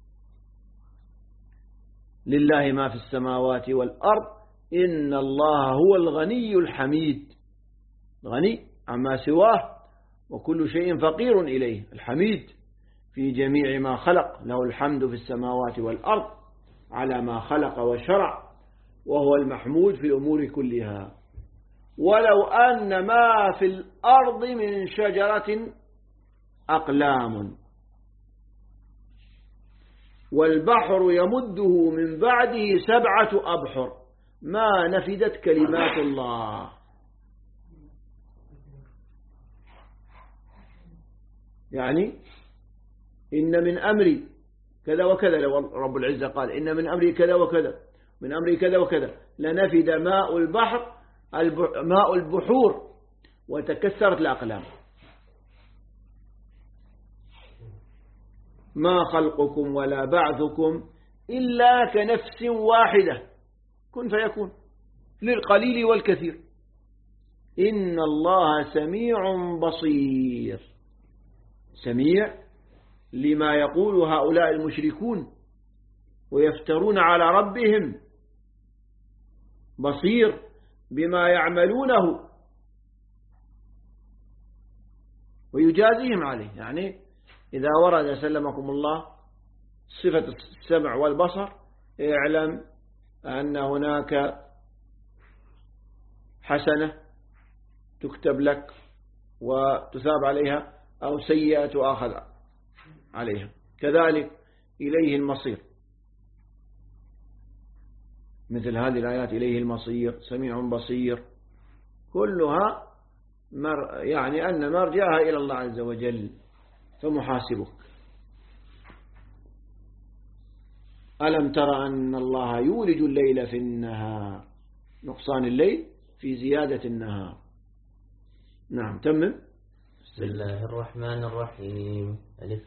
لله ما في السماوات والأرض إن الله هو الغني الحميد، غني عما سواه وكل شيء فقير إليه، الحميد في جميع ما خلق، له الحمد في السماوات والأرض على ما خلق وشرع، وهو المحمود في الأمور كلها. ولو أن ما في الأرض من شجرة أقلام والبحر يمده من بعده 7 أبحر ما نفدت كلمات الله. يعني إن من أمري كذا وكذا، لو رب العزة قال إن من أمري كذا وكذا، من أمري كذا وكذا، لنفد ماء البحر ماء البحور وتكسرت الأقلام. ما خلقكم ولا بعثكم إلا كنفس واحدة كن فيكون للقليل والكثير إن الله سميع بصير. سميع لما يقول هؤلاء المشركون ويفترون على ربهم، بصير بما يعملونه ويجازيهم عليه. يعني إذا ورد سلمكم الله صفة السمع والبصر اعلم أن هناك حسنة تكتب لك وتثاب عليها أو سيئة تؤاخذ عليها، كذلك إليه المصير. مثل هذه الآيات إليه المصير، سميع بصير، كلها يعني أن مرجعها إلى الله عز وجل فمحاسبك. ألم تر أن الله يولج الليل في النهار، نقصان الليل في زيادة النهار. نعم تمم. بسم الله الرحمن الرحيم. ألف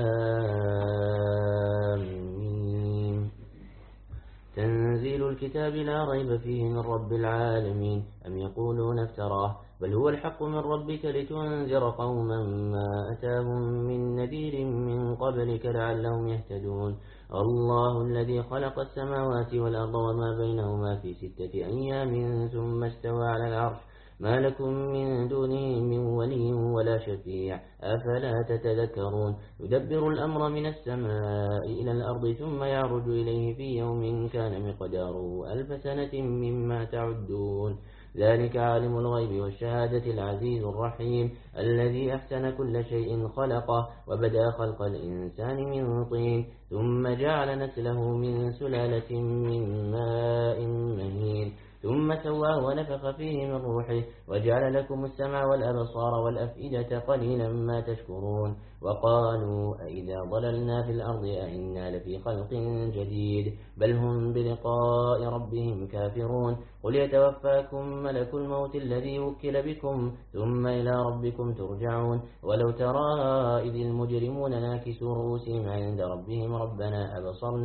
لام ميم. تنزيل الكتاب لا ريب فيه من رب العالمين. أم يقولون افتراه بل هو الحق من ربك لتنذر قوما ما أتاهم من نذير من قبلك لعلهم يهتدون. الله الذي خلق السماوات والأرض وما بينهما في 6 أيام ثم استوى على العرش ما لكم من دونه من ولي ولا شفيع أفلا تتذكرون. يدبر الأمر من السماء إلى الأرض ثم يعرج إليه في يوم كان مقداره 1000 سنة مما تعدون. ذلك عالم الغيب والشهادة العزيز الرحيم الذي أحسن كل شيء خلقه وبدأ خلق الإنسان من طين ثم جعل نسله من سلالة من ماء مهين ثم سواه ونفخ فيه من روحه وجعل لكم السمع والأبصار والأفئدة قليلا ما تشكرون. وقالوا أئذا ضللنا في الأرض أئنا لفي خلق جديد بل هم بلقاء ربهم كافرون. قل يتوفاكم ملك الموت الذي وكل بكم ثم إلى ربكم ترجعون. ولو ترى إذ المجرمون ناكسوا رؤوسهم عند ربهم ربنا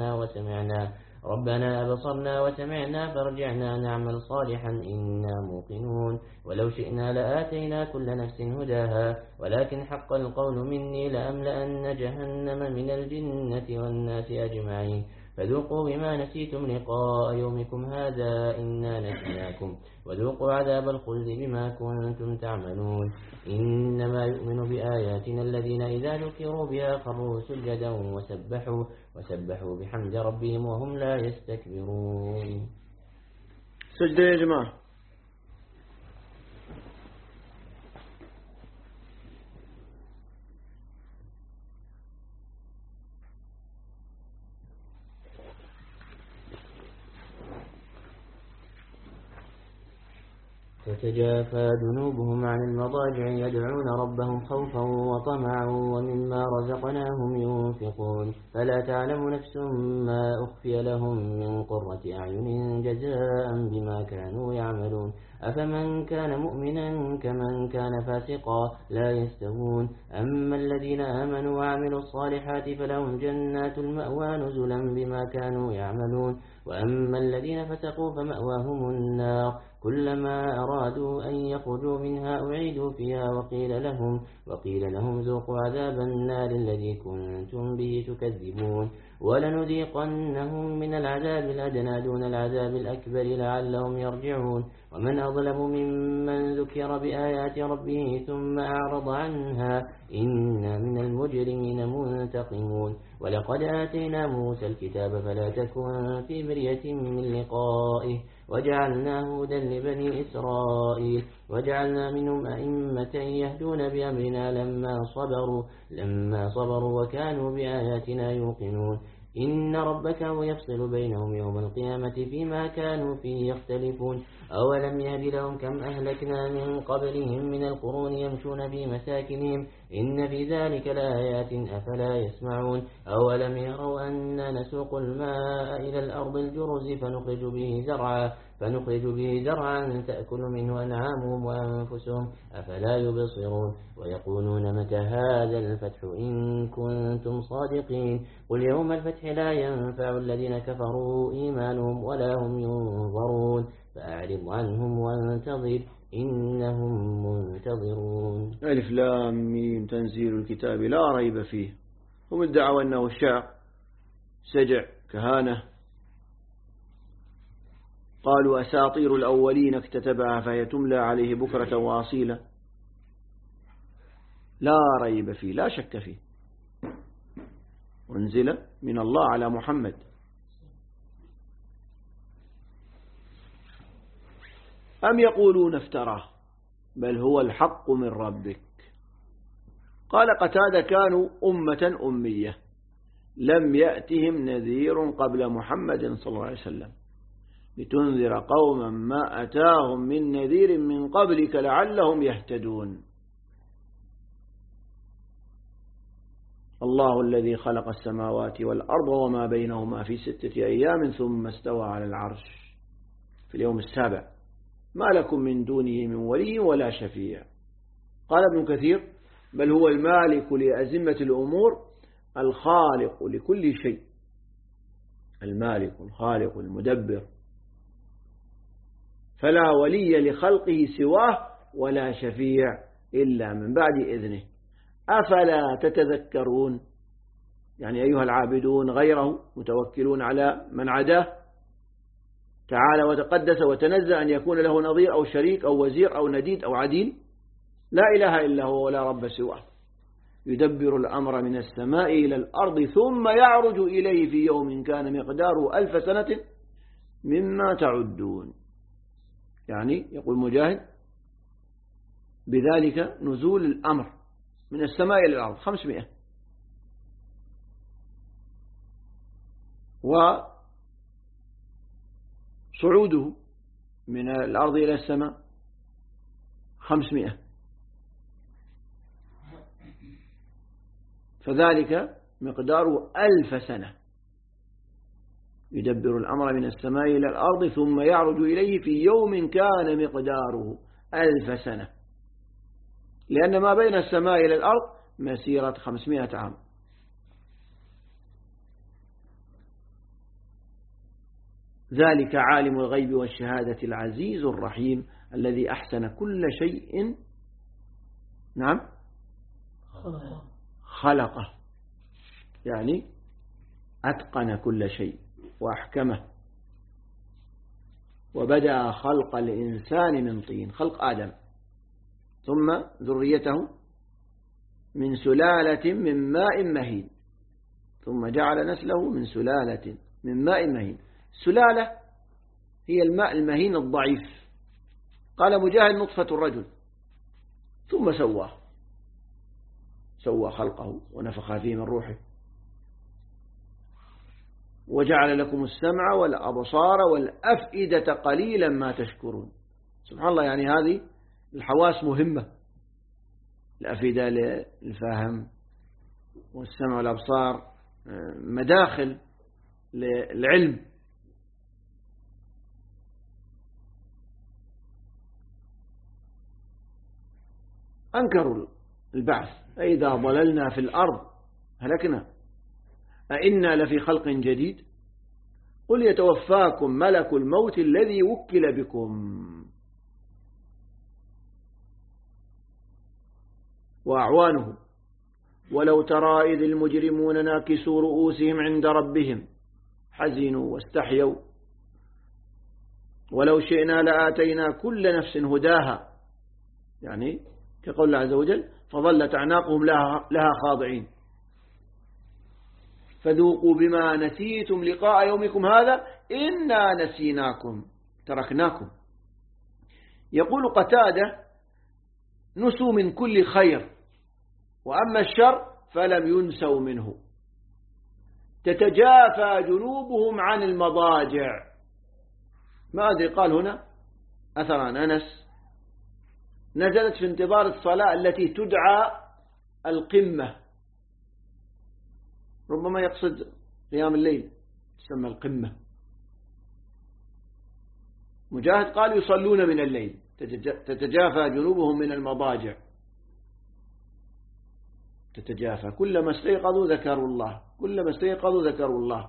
أبصرنا وسمعنا فارجعنا نعمل صالحا إنا موقنون. ولو شئنا لآتينا كل نفس هداها ولكن حق القول مني لأملأن جهنم من الجنة والناس أجمعين. فذوقوا بما نسيتم لقاء يومكم هذا إنا نسيناكم وذوقوا عذاب الخلد بما كنتم تعملون. إنما يؤمن بآياتنا الذين إذا ذكروا بها خروا سجدا وسبحوا بحمد ربهم وهم لا يستكبرون. سجدة يا جماعة. تتجافى جنوبهم عن المضاجع يدعون ربهم خوفا وطمعا ومما رزقناهم ينفقون. فلا تعلم نفس ما أخفي لهم من قرة أعين جزاء بما كانوا يعملون. أفمن كان مؤمنا كمن كان فاسقا لا يستوون أما الذين آمنوا وعملوا الصالحات فلهم جنات المأوى نزلا بما كانوا يعملون وأما الذين فسقوا فمأواهم النار كلما أرادوا أن يخرجوا منها أعيدوا فيها وقيل لهم ذوقوا عذاب النار الذي كنتم به تكذبون ولنذيقنهم من العذاب الأدنى دون العذاب الأكبر لعلهم يرجعون ومن أظلم ممن ذكر بآيات ربه ثم أعرض عنها إنا من المجرمين منتقمون ولقد آتينا موسى الكتاب فلا تكن في مرية من لقائه وجعلناه هدى لبني إسرائيل وجعلنا منهم أئمة يهدون بأمرنا لما صبروا وكانوا بآياتنا يوقنون إن ربك هو يفصل بينهم يوم القيامة فيما كانوا فيه يختلفون أولم يهد لهم كم أهلكنا من قبلهم من القرون يمشون في مساكنهم إن في ذلك لآيات أفلا يسمعون أولم يروا أنا نسوق الماء إلى الأرض الجرز فنخرج به زرعا تأكل منه أنعامهم وأنفسهم أفلا يبصرون ويقولون متى هذا الفتح إن كنتم صادقين قل يوم الفتح لا ينفع الذين كفروا إيمانهم ولا هم ينظرون فأعرض عنهم وانتظر إنهم منتظرون. ألف لام ميم تنزيل الكتاب لا ريب فيه. هم ادعوا أنه الشعر سجع كهانة قالوا أساطير الأولين اكتتبها فهي تملى عليه بكرة وأصيلا لا ريب فيه لا شك فيه أنزل من الله على محمد. أم يقولون افتراه بل هو الحق من ربك. قال قتادة كانوا أمة أمية لم يأتهم نذير قبل محمد صلى الله عليه وسلم لتنذر قوما ما أتاهم من نذير من قبلك لعلهم يهتدون. الله الذي خلق السماوات والأرض وما بينهما في 6 أيام ثم استوى على العرش في اليوم السابع ما لكم من دونه من ولي ولا شفيع. قال ابن كثير بل هو المالك لأزمة الأمور الخالق لكل شيء المالك الخالق المدبر فلا ولي لخلقه سواه ولا شفيع إلا من بعد إذنه أفلا تتذكرون يعني أيها العابدون غيره متوكلون على من عداه تعالى وتقدس وتنزه أن يكون له نظير أو شريك أو وزير أو نديد أو عديل لا إله إلا هو ولا رب سواه يدبر الأمر من السماء إلى الأرض ثم يعرج إليه في يوم كان مقداره 1000 سنة مما تعدون. يعني يقول مجاهد بذلك نزول الأمر من السماء إلى الأرض 500 وصعوده من الأرض إلى السماء 500 فذلك مقداره 1000 سنة يدبر الأمر من السماء إلى الأرض ثم يعرج إليه في يوم كان مقداره 1000 سنة لأن ما بين السماء إلى الأرض مسيرة 500 عام. ذلك عالم الغيب والشهادة العزيز الرحيم الذي أحسن كل شيء نعم خلقه يعني أتقن كل شيء وأحكمه وبدأ خلق الإنسان من طين خلق آدم ثم ذريته من سلالة من ماء مهين ثم جعل نسله من سلالة من ماء مهين. السلالة هي الماء المهين الضعيف. قال مجاهد نطفة الرجل ثم سوى خلقه ونفخ فيه من روحه وجعل لكم السمع والأبصار والأفئدة قليلا ما تشكرون. سبحان الله يعني هذه الحواس مهمة الأفئدة للفهم والسمع والأبصار مداخل للعلم. أنكروا البعث. إذا ضللنا في الأرض هلكنا أئنا لفي خلق جديد قل يتوفاكم ملك الموت الذي وكل بكم. وأعوانه ولو ترى إذ المجرمون ناكسوا رؤوسهم عند ربهم حزنوا واستحيوا ولو شئنا لآتينا كل نفس هداها، يعني كقول الله عز وجل فظلت أعناقهم لها خاضعين فذوقوا بما نسيتم لقاء يومكم هذا إنا نسيناكم تركناكم. يقول قتادة نسوا من كل خير وأما الشر فلم ينسوا منه. تتجافى جنوبهم عن المضاجع. ما أدري قال هنا أثر عن أنس نزلت في انتظار الصلاة التي تدعى القمة، ربما يقصد قيام الليل تسمى القمة. مجاهد قال يصلون من الليل تتجافى جنوبهم من المضاجع. تتجافى كلما استيقظوا ذكروا الله، كلما استيقظوا ذكروا الله.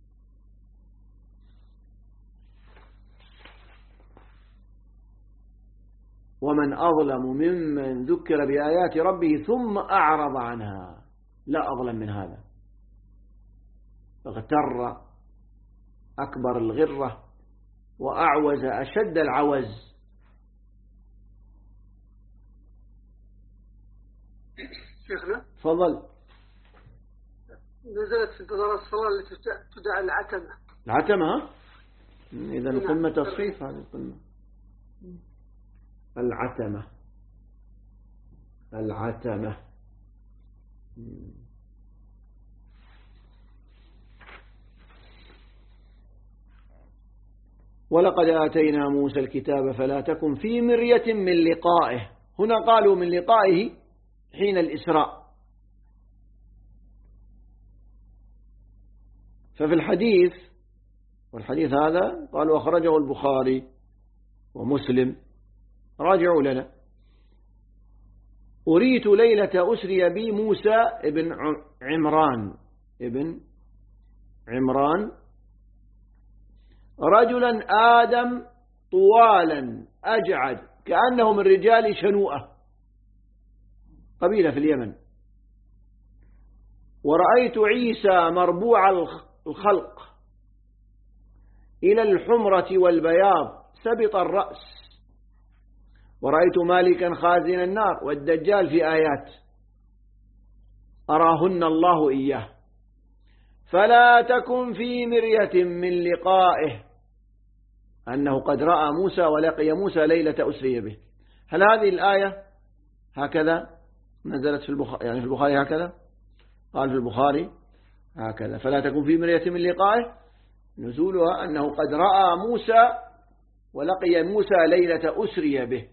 ومن أظلم ممن ذكر بآيات ربه ثم أعرض عنها، لا أظلم من هذا. اغتر أكبر الغرة وأعوز أشد العوز. شيخنا فضل. نزلت في انتظار الصلاة التي تدعى العتمة. العتمة إذا القمة تصفيف هذه القمة. العتمة العتمة. ولقد آتينا موسى الكتاب فلا تكن في مرية من لقائه. هنا قالوا من لقائه حين الإسراء. ففي الحديث، والحديث هذا قالوا أخرجه البخاري ومسلم، راجعوا لنا: أريت ليلة أسري بي موسى ابن عمران رجلا آدم طوالا أجعد كأنه من رجال شنوءة، قبيلة في اليمن. ورأيت عيسى مربوع الخلق إلى الحمرة والبياض سبط الرأس. ورأيت مالكا خازن النار والدجال في آيات أراهن الله إياه. فلا تكن في مرية من لقائه أنه قد رأى موسى ولقي موسى ليلة أسري به. هل هذه الآية هكذا نزلت في البخاري؟ يعني في البخاري هكذا قال في البخاري هكذا: فلا تكن في مرية من لقائه، نزولها أنه قد رأى موسى ولقي موسى ليلة أسري به.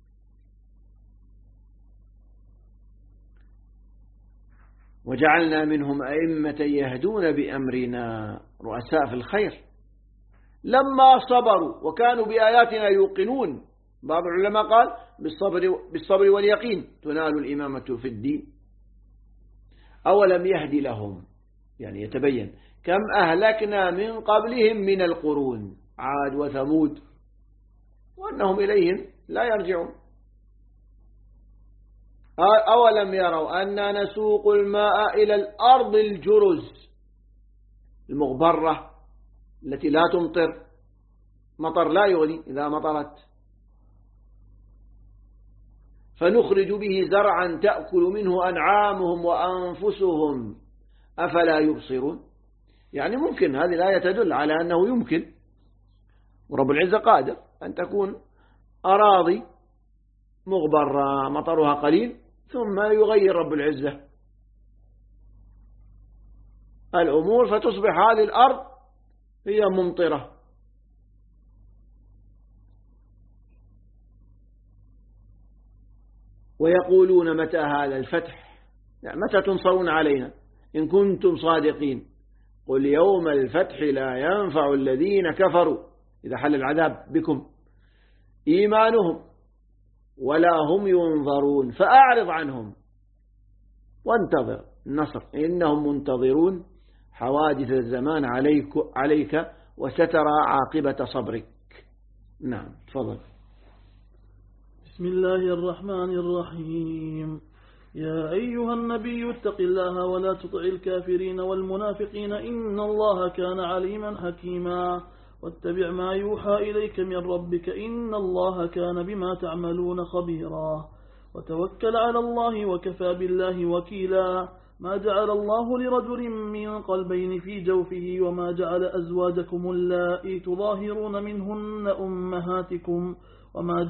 وجعلنا منهم أئمة يهدون بأمرنا رؤساء في الخير لما صبروا وكانوا بآياتنا يوقنون. بعض العلماء قال بالصبر واليقين تنال الإمامة في الدين. أولم يهدي لهم، يعني يتبين كم أهلكنا من قبلهم من القرون، عاد وثمود، وأنهم إليهم لا يرجعون. أولم يروا أننا نسوق الماء إلى الأرض الجرز المغبرة التي لا تمطر، مطر لا يغني إذا مطرت، فنخرج به زرعا تأكل منه أنعامهم وأنفسهم أفلا يبصرون. يعني ممكن هذه الآية تدل على أنه يمكن، ورب العزة قادر أن تكون أراضي مغبرة مطرها قليل ثم يغير رب العزة الأمور فتصبح هذه الأرض هي ممطرة. ويقولون متى هذا الفتح، يعني متى تنصرون علينا إن كنتم صادقين. قل يوم الفتح لا ينفع الذين كفروا إذا حل العذاب بكم إيمانهم ولا هم ينظرون فأعرض عنهم وانتظر النصر إنهم منتظرون حوادث الزمان عليك وسترى عاقبة صبرك. نعم تفضل. بسم الله الرحمن الرحيم. يا أيها النبي اتق الله ولا تطع الكافرين والمنافقين إن الله كان عليما حكيما واتبع ما يوحى إليك من ربك إن الله كان بما تعملون خبيرا وتوكل على الله وكفى بالله وكيلا ما جعل الله لرجل من قلبين في جوفه وما جعل أزواجكم اللائي تظاهرون منهن أمهاتكم وما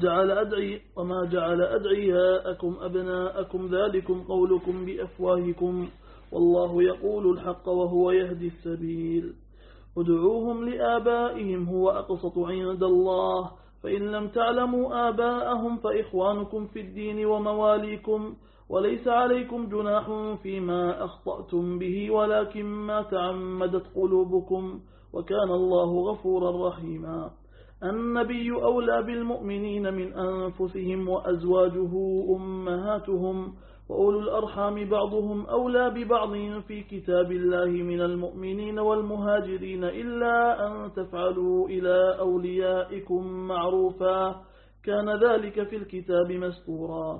جعل أدعياءكم أبناءكم ذلكم قولكم بأفواهكم والله يقول الحق وهو يهدي السبيل ادعوهم لآبائهم هو أقسط عند الله فإن لم تعلموا آباءهم فإخوانكم في الدين ومواليكم وليس عليكم جناح فيما أخطأتم به ولكن ما تعمدت قلوبكم وكان الله غفورا رحيما. النبي أولى بالمؤمنين من أنفسهم وأزواجه أمهاتهم وأولو الأرحام بعضهم أولى ببعض في كتاب الله من المؤمنين والمهاجرين إلا أن تفعلوا إلى أوليائكم معروفا كان ذلك في الكتاب مسطورا.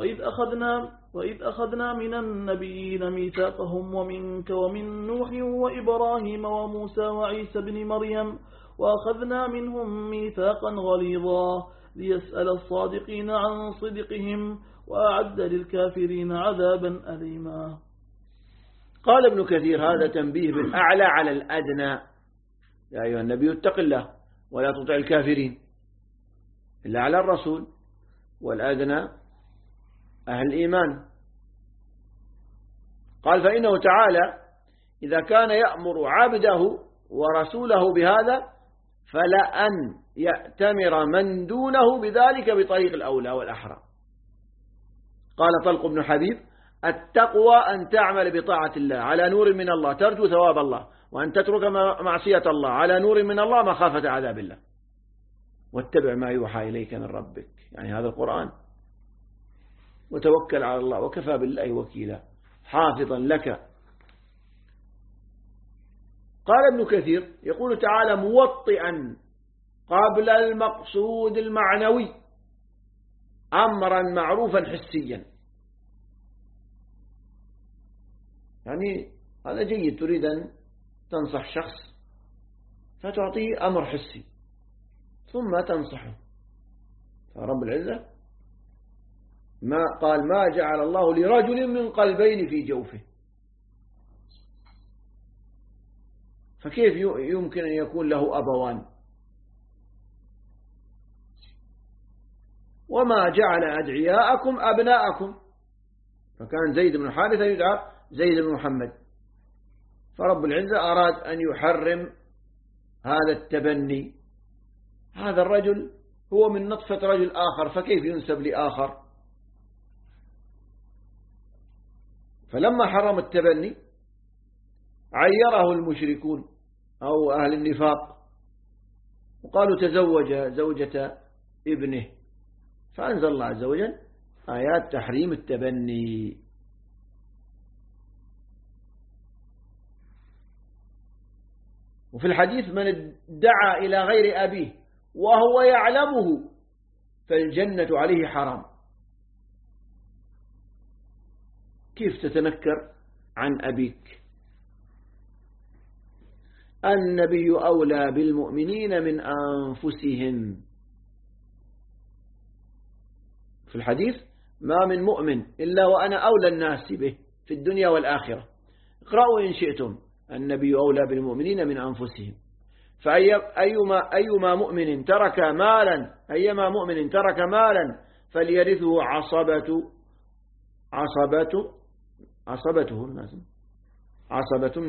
وإذ أخذنا من النبيين ميثاقهم ومنك ومن نوح وإبراهيم وموسى وعيسى بن مريم وأخذنا منهم ميثاقا غليظا ليسأل الصادقين عن صدقهم وأعد للكافرين عذابا أليما. قال ابن كثير هذا تنبيه بالأعلى على الأدنى. يا أيها النبي اتق الله ولا تطع الكافرين إلا على الرسول والأدنى أهل الإيمان. قال فإنه تعالى إذا كان يأمر عبده ورسوله بهذا فلا أن يأتمر من دونه بذلك بطريق الأولى والأحرى. قال طلق بن حبيب التقوى أن تعمل بطاعة الله على نور من الله ترجو ثواب الله وأن تترك معصية الله على نور من الله مخافة عذاب الله واتبع ما يوحى إليك من ربك يعني هذا القرآن وتوكل على الله وكفى بالله وكيلا حافظا لك. قال ابن كثير يقول تعالى موطئا قبل المقصود المعنوي أمرا معروفا حسيا. يعني هذا جيد تريد أن تنصح شخص فتعطيه أمر حسي ثم تنصحه. فرب العزة ما قال ما جعل الله لرجل من قلبين في جوفه فكيف يمكن أن يكون له أبوان؟ وما جعل أدعياءكم أبناءكم فكان زيد بن حارثة يدعى زيد بن محمد. فرب العزة أراد أن يحرم هذا التبني. هذا الرجل هو من نطفة رجل آخر فكيف ينسب لآخر؟ فلما حرم التبني عيره المشركون أو أهل النفاق وقالوا تزوج زوجة ابنه فأنزل الله عز وجل آيات تحريم التبني. وفي الحديث من ادعى إلى غير أبيه وهو يعلمه فالجنة عليه حرام. كيف تتنكر عن أبيك؟ النبي أولى بالمؤمنين من أنفسهم. في الحديث ما من مؤمن إلا وأنا أولى الناس به في الدنيا والآخرة. اقرأوا إن شئتم النبي أولى بالمؤمنين من أنفسهم. فأيما مؤمن ترك مالا فليرثه عصبة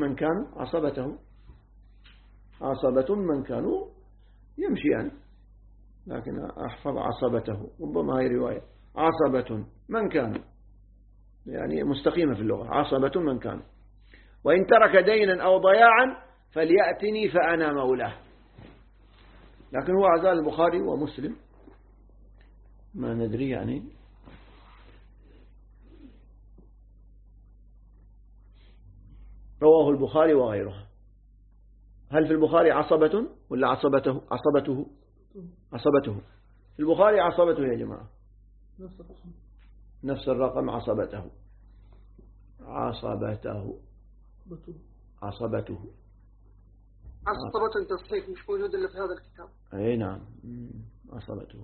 من كانوا يمشي يعني لكن أحفظ عصبته ربما هي رواية عصبة من كانوا يعني مستقيمة في اللغة عصبة من كانوا وإن ترك دينا أو ضياعا فليأتني فأنا مولاه. لكن هو عزال البخاري ومسلم ما ندري يعني. رواه البخاري وغيره. هل في البخاري عصبة ولا عصبته؟ في البخاري عصبته يا جماعة، نفس الرقم عصبته. عصبة تصحيح مش موجود إلا في هذا الكتاب. أي نعم، عصبته.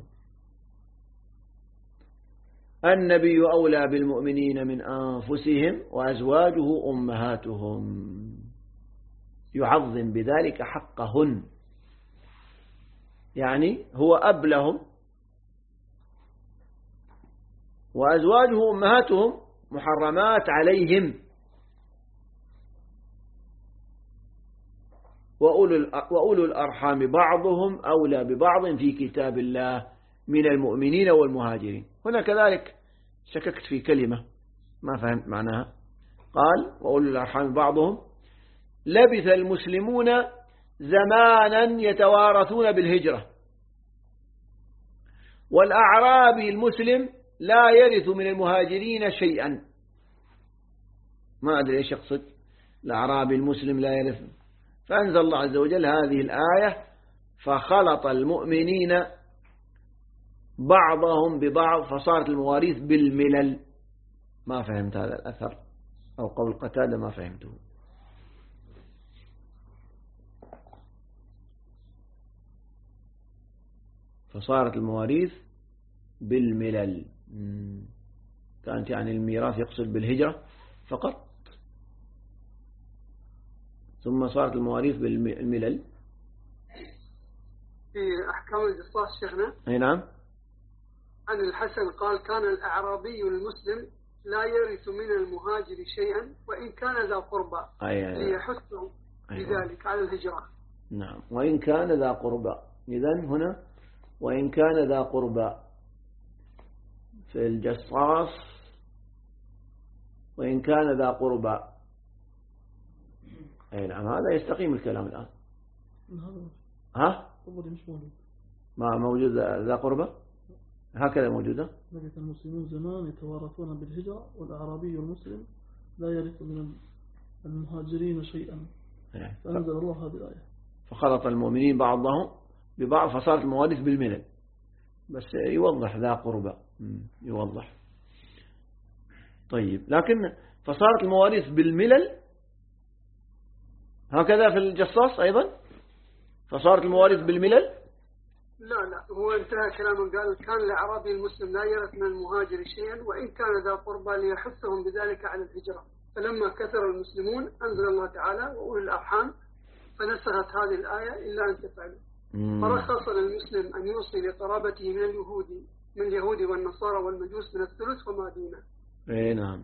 النبي أولى بالمؤمنين من أنفسهم وأزواجه أمهاتهم، يعظم بذلك حقهن، يعني هو أب لهم، وأزواجه أمهاتهم محرمات عليهم، وأولو الأرحام بعضهم أولى ببعض في كتاب الله من المؤمنين والمهاجرين. هنا كذلك شككت في كلمة ما فهمت معناها. قال وأولو الأرحام بعضهم، لبث المسلمون زمانا يتوارثون بالهجرة، والأعرابي المسلم لا يرث من المهاجرين شيئا. ما أدري إيش يقصد الأعرابي المسلم لا يرث. فأنزل الله عز وجل هذه الآية فخلط المؤمنين بعضهم ببعض فصارت المواريث بالملل. ما فهمت هذا الأثر أو قول قتادة، ما فهمته. فصارت المواريث بالملل، كانت يعني الميراث يقصد بالهجرة فقط، ثم صارت المواريث بالملل. في أحكام القصاص شيخنا. أي نعم. عن الحسن قال كان الأعرابي المسلم لا يرث من المهاجر شيئا وإن كان ذا قربى، ليحثه بذلك على الهجرة. نعم، وإن كان ذا قربى. إذن هنا وإن كان ذا قربى في الجصاص، وإن كان ذا قربى. أي نعم، هذا يستقيم الكلام الآن. ها؟ ما موجود ذا قربى هكذا موجودة. لبث المسلمون زمان يتوارثون بالهجرة، والأعرابي المسلم لا يرث من المهاجرين شيئا. فأنزل الله هذه الآية فخلط المؤمنين بعضهم ببعض فصارت المواريث بالملل. بس يوضح ذا قربى، يوضح. طيب، لكن فصارت المواريث بالملل هكذا في الجصاص أيضا فصارت المواريث بالملل. لا هو انتهى كلامه قال كان الأعرابي المسلم لا يرث من المهاجر شيئا وإن كان ذا قربى ليحثهم بذلك على الهجرة. فلما كثر المسلمون أنزل الله تعالى وأولي الأرحام فنسخت هذه الآية إلا أن تفعلوا. فرخص للمسلم أن يوصي لقرابته من اليهود والنصارى والمجوس من الثلث وما دونه. اي نعم،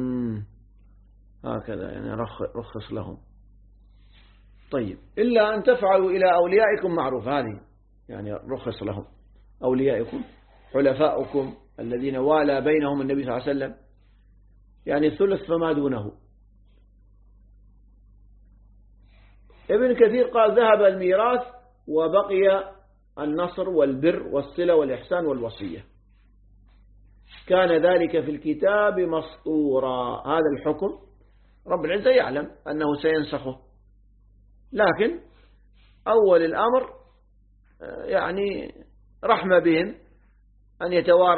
هكذا يعني رخص لهم. طيب، إلا أن تفعلوا إلى أوليائكم معروف، هذه يعني رخص لهم. أوليائكم حلفاؤكم الذين والى بينهم النبي صلى الله عليه وسلم، يعني الثلث فما دونه. ابن كثير قال ذهب الميراث وبقي النصر والبر والصلة والإحسان والوصية، كان ذلك في الكتاب مسطورا. هذا الحكم رب العزة يعلم أنه سينسخه، لكن أول الأمر يعني رحمة بهم أن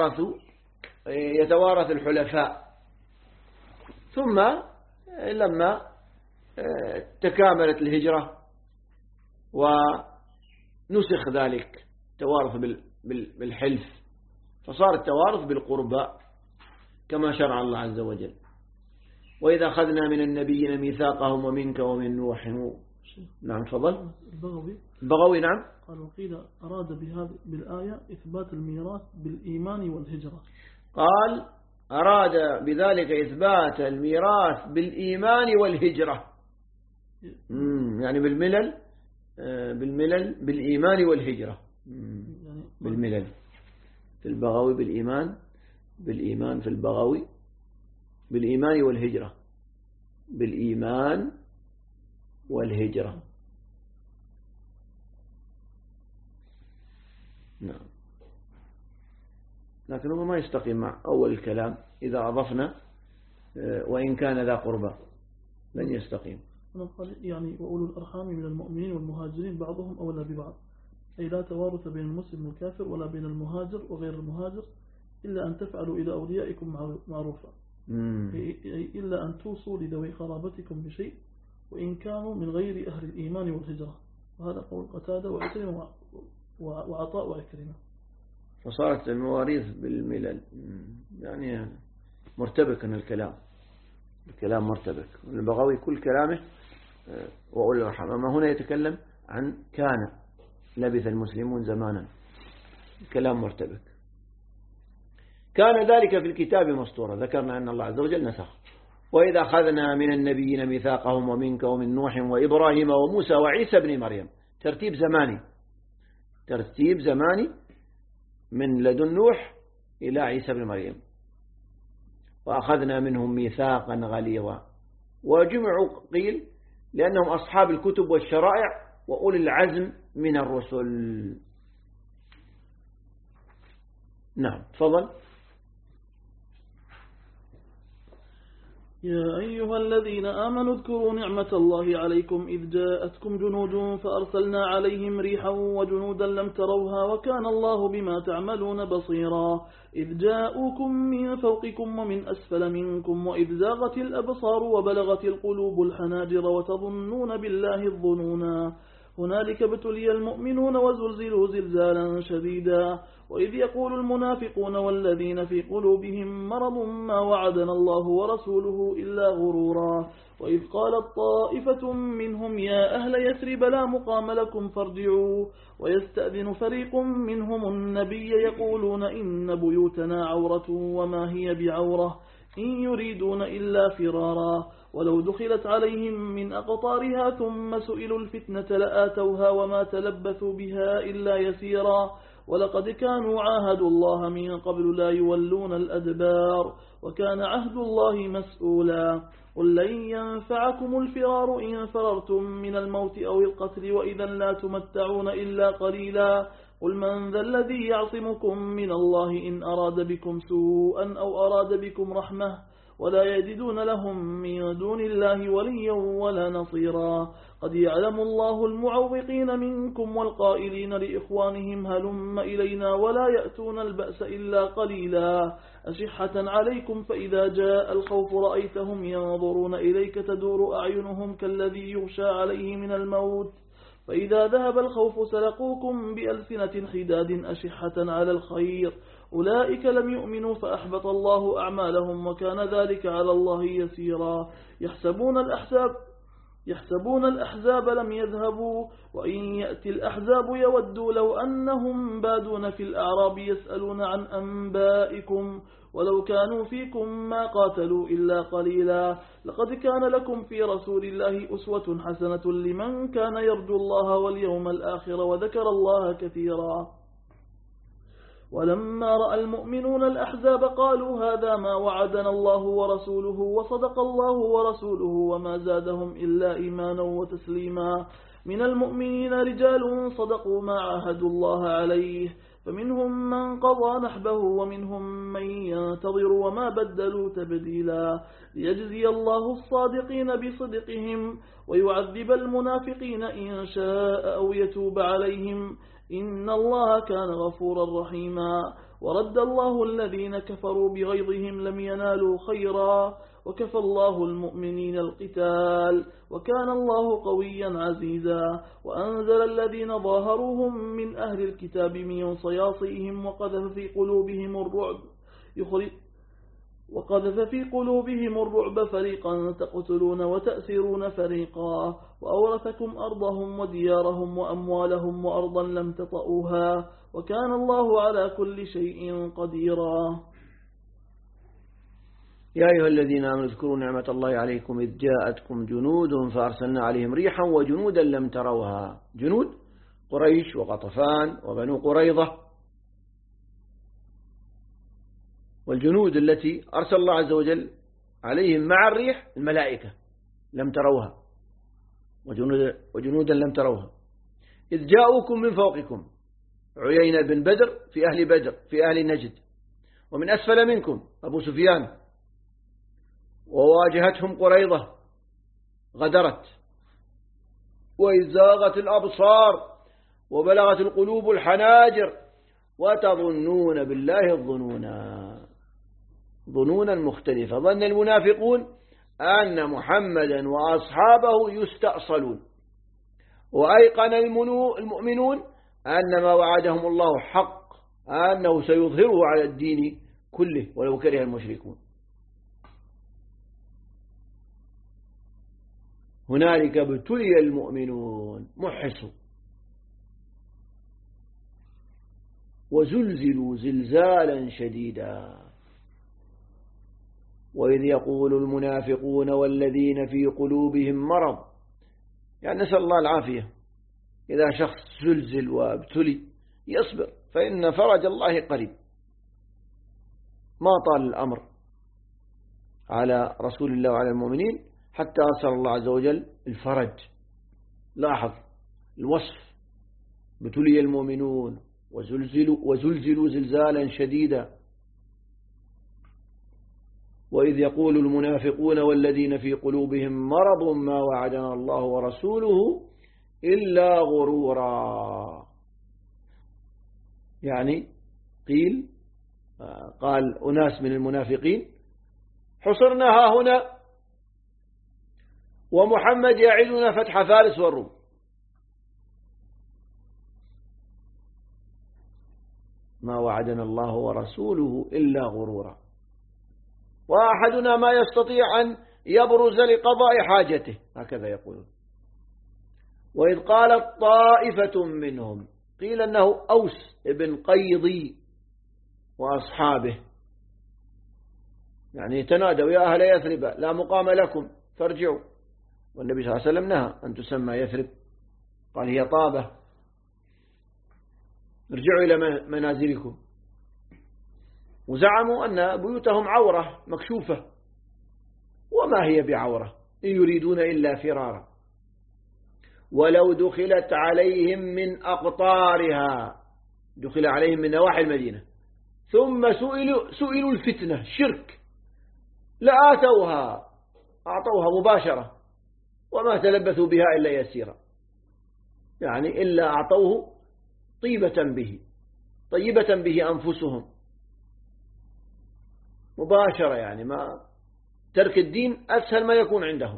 يتوارث الحلفاء، ثم لما تكاملت الهجرة ونسخ ذلك توارث بالحلف، فصار التوارث بالقرباء كما شرع الله عز وجل. وإذا أخذنا من النبيين ميثاقهم ومنك ومن نوح. نعم تفضل. البغوي نعم قال وقيل أراد بالآية إثبات الميراث بالإيمان والهجرة. قال أراد بذلك إثبات الميراث بالإيمان والهجرة، يعني بالملل بالإيمان والهجرة، بالملل في البغوي بالإيمان في البغوي بالإيمان والهجرة، بالإيمان والهجرة. نعم. لكنه ما يستقيم مع أول الكلام إذا أضفنا وإن كان ذا قربى لن يستقيم. يعني وأولو الأرحام من المؤمنين والمهاجرين بعضهم أولى ببعض، أي لا توارث بين المسلم والكافر ولا بين المهاجر وغير المهاجر إلا أن تفعلوا إلى أوليائكم معروفا، إلا أن توصوا لذوي قرابتكم بشيء وإن كانوا من غير أهل الإيمان والهجرة. وهذا قول قتادة وعكرمة وعطاء وعكرمة. فصارت المواريث بالملل يعني مرتبك الكلام، الكلام مرتبك. البغوي كل كلامه وأولي الأرحام، أما هنا يتكلم عن كان لبث المسلمون زمانا، الكلام مرتبك. كان ذلك في الكتاب مسطورا، ذكرنا أن الله عز وجل نسخ. وإذا أخذنا من النبيين ميثاقهم ومنك ومن نوح وإبراهيم وموسى وعيسى بن مريم، ترتيب زماني من لدن نوح إلى عيسى بن مريم. وأخذنا منهم ميثاقا غليظا، وجمعوا قيل لأنهم أصحاب الكتب والشرائع وأولي العزم من الرسل. نعم تفضل. يا أيها الذين آمنوا اذكروا نعمة الله عليكم إذ جاءتكم جنود فأرسلنا عليهم ريحا وجنودا لم تروها وكان الله بما تعملون بصيرا. إذ جاءوكم من فوقكم ومن أسفل منكم وإذ زاغت الأبصار وبلغت القلوب الحناجر وتظنون بالله الظنونا. هنالك ابتلي المؤمنون وزلزلوا زلزالا شديدا. وإذ يقول المنافقون والذين في قلوبهم مرض ما وعدنا الله ورسوله إلا غرورا. وإذ قالت طائفة منهم يا أهل يثرب لا مقام لكم فارجعوا. ويستأذن فريق منهم النبي يقولون إن بيوتنا عورة وما هي بعورة إن يريدون إلا فرارا. ولو دخلت عليهم من أقطارها ثم سئلوا الفتنة لآتوها وما تلبثوا بها إلا يسيرا. ولقد كانوا عاهدوا الله من قبل لا يولون الأدبار وكان عهد الله مسؤولا. قل لن ينفعكم الفرار إن فررتم من الموت أو القتل وإذا لا تمتعون إلا قليلا. قل من ذا الذي يعصمكم من الله إن أراد بكم سوءا أو أراد بكم رحمة ولا يجدون لهم من دون الله وليا ولا نصيرا. قد يعلم الله المعوقين منكم والقائلين لإخوانهم هلم إلينا ولا يأتون البأس إلا قليلا. أشحة عليكم فإذا جاء الخوف رأيتهم ينظرون إليك تدور أعينهم كالذي يغشى عليه من الموت فإذا ذهب الخوف سلقوكم بألسنة حداد أشحة على الخير أولئك لم يؤمنوا فأحبط الله أعمالهم وكان ذلك على الله يسيرا. يحسبون الأحزاب لم يذهبوا وإن يأتي الأحزاب يودوا لو أنهم بادون في الأعراب يسألون عن أنبائكم ولو كانوا فيكم ما قاتلوا إلا قليلا. لقد كان لكم في رسول الله أسوة حسنة لمن كان يرجو الله واليوم الآخر وذكر الله كثيرا. ولما رأى المؤمنون الأحزاب قالوا هذا ما وعدنا الله ورسوله وصدق الله ورسوله وما زادهم إلا إيمانا وتسليما. من المؤمنين رجال صدقوا ما عاهدوا الله عليه فمنهم من قضى نحبه ومنهم من ينتظر وما بدلوا تبديلا. ليجزي الله الصادقين بصدقهم ويعذب المنافقين إن شاء أو يتوب عليهم إن الله كان غفورا رحيما. ورد الله الذين كفروا بغيظهم لم ينالوا خيرا وكفى الله المؤمنين القتال وكان الله قويا عزيزا. وأنزل الذين ظاهروهم من أهل الكتاب من صياصيهم وقذف في قلوبهم الرعب فريقا تقتلون وتأسرون فريقا. وأورثكم أرضهم وديارهم وأموالهم وأرضا لم تطئوها وكان الله على كل شيء قديرا. يا أيها الذين آمنوا اذكروا نعمة الله عليكم إذ جاءتكم جنود فأرسلنا عليهم ريحا وجنودا لم تروها. جنود قريش وغطفان وبنو قريظة، والجنود التي أرسل الله عز وجل عليهم مع الريح الملائكة لم تروها وجنودا لم تروها. إذ جاءوكم من فوقكم، عيينة بن بدر في أهل بدر في أهل نجد ومن أسفل منكم أبو سفيان، وواجهتهم قريظة غدرت، وإذ زاغت الأبصار وبلغت القلوب الحناجر وتظنون بالله ظنونا مختلفة. ظن المنافقون أن محمدا وأصحابه يستأصلون، وأيقن المؤمنون أن ما وعدهم الله حق، أنه سيظهره على الدين كله ولو كره المشركون. هنالك ابتلي المؤمنون محصوا وزلزلوا زلزالا شديدا. وإذ يقول المنافقون والذين في قلوبهم مرض، يعني نسأل الله العافية. إذا شخص زلزل وابتلي يصبر، فإن فرج الله قريب. ما طال الأمر على رسول الله وعلى المؤمنين حتى أرسل الله عز وجل الفرج. لاحظ الوصف: ابتلي المؤمنون وزلزلوا زلزالا شديدا. وإذ يقول المنافقون والذين في قلوبهم مرض ما وعدنا الله ورسوله إلا غرورا. يعني قال أناس من المنافقين: حصرنا ها هنا ومحمد يعدنا فتح فارس والروم. ما وعدنا الله ورسوله إلا غرورا، وأحدنا ما يستطيع أن يبرز لقضاء حاجته، هكذا يقولون. وإذ قالت طائفة منهم، قيل أنه أوس ابن قيضي وأصحابه، يعني تنادوا: يا أهل يثرب لا مقام لكم فارجعوا. والنبي صلى الله عليه وسلم نهى أن تسمى يثرب، قال هي طابة، ارجعوا إلى منازلكم. وزعموا أن بيوتهم عورة مكشوفة، وما هي بعورة، إن يريدون إلا فرارا. ولو دخلت عليهم من أقطارها، دخل عليهم من نواحي المدينة، ثم سئلوا الفتنة شرك لآتوها، أعطوها مباشرة، وما تلبثوا بها إلا يسيرا، يعني إلا أعطوه طيبة به أنفسهم مباشرة، يعني ما ترك الدين أسهل ما يكون عندهم.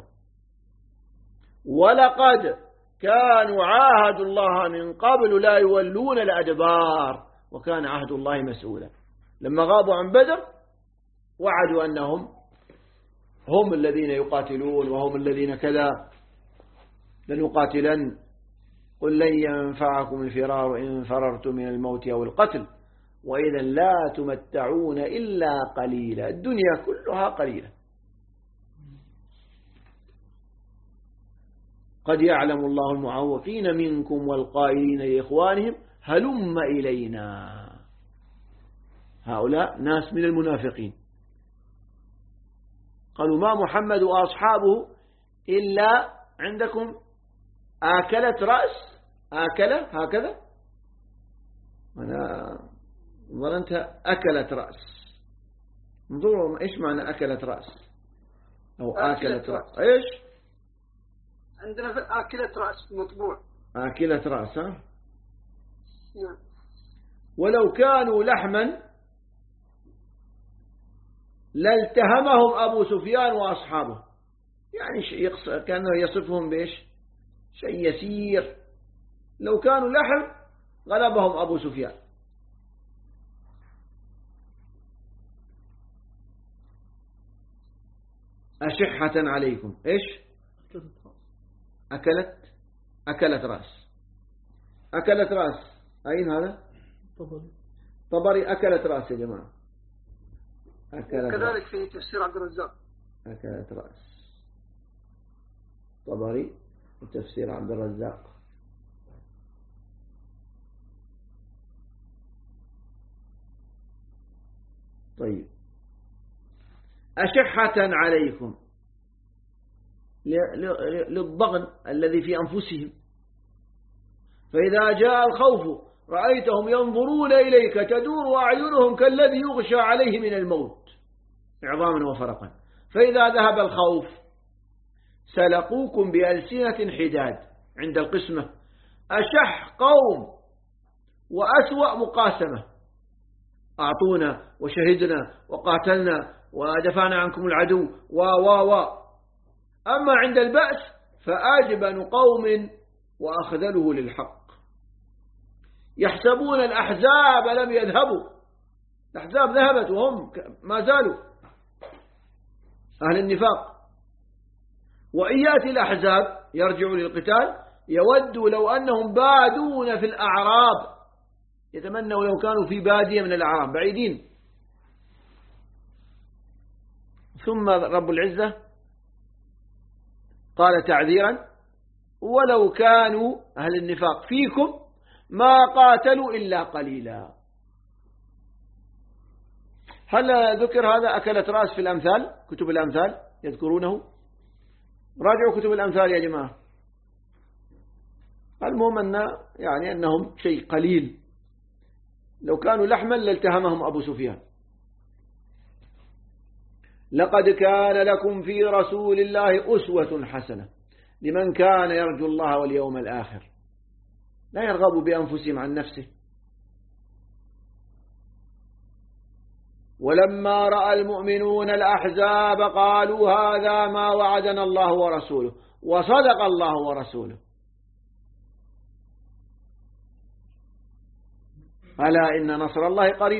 ولقد كانوا عاهدوا الله من قبل لا يولون الأدبار وكان عهد الله مسؤولا. لما غابوا عن بدر وعدوا أنهم هم الذين يقاتلون وهم الذين كذا، لنقاتلن، قل لن ينفعكم الفرار إن فررتم من الموت أو القتل وإذا لا تمتعون إلا قليلا. الدنيا كلها قليلة. قد يعلم الله المعوقين منكم والقائلين لإخوانهم هلم إلينا. هؤلاء ناس من المنافقين. قالوا: ما محمد وأصحابه إلا عندكم آكلت رأس، آكلة هكذا، أنا ظننت أكلت رأس. انظروا إيش معنى أكلت رأس أو آكلت رأس. إيش عندنا في آكلة رأس مطبوع، آكلة رأس. ها؟ نعم. ولو كانوا لحما لالتهمهم أبو سفيان وأصحابه، يعني كانه يصفهم بإيش؟ شيء يسير. لو كانوا لحم غلبهم أبو سفيان. أشحة عليكم. إيش؟ أكلت رأس. أكلت رأس. أين هذا؟ طبري أكلت رأس يا جماعة. كذلك في تفسير عبد الرزاق أكلت رأس. طبري وتفسير عبد الرزاق. طيب، أشحة عليكم للضغن الذي في أنفسهم، فإذا جاء الخوف رأيتهم ينظرون إليك تدور أعينهم كالذي يغشى عليه من الموت إعظاما وفرقا. فإذا ذهب الخوف سلقوكم بألسنة حداد عند القسمة، أشح قوم وأسوأ مقاسمة، أعطونا وشهدنا وقاتلنا ودفعنا عنكم العدو أما عند البأس فأجبن قوم وأخذله للحق. يحسبون الأحزاب لم يذهبوا، الأحزاب ذهبت وهم ما زالوا أهل النفاق. وإن يأتي الأحزاب يرجعوا للقتال يودوا لو أنهم بادون في الأعراب، يتمنوا لو كانوا في بادية من الأعراب بعيدين. ثم رب العزة قال تعذيرا: ولو كانوا أهل النفاق فيكم ما قاتلوا إلا قليلا. هل ذكر هذا أكلت رأس في الأمثال؟ كتب الأمثال يذكرونه؟ راجعوا كتب الأمثال يا جماعة. المهم أنهم شيء قليل، لو كانوا لحما لالتهمهم أبو سفيان. لقد كان لكم في رسول الله أسوة حسنة لمن كان يرجو الله واليوم الآخر. لا يرغبوا بأنفسهم عن نفسه. ولما رأى المؤمنون الأحزاب قالوا هذا ما وعدنا الله ورسوله وصدق الله ورسوله. ألا إن نصر الله قريب.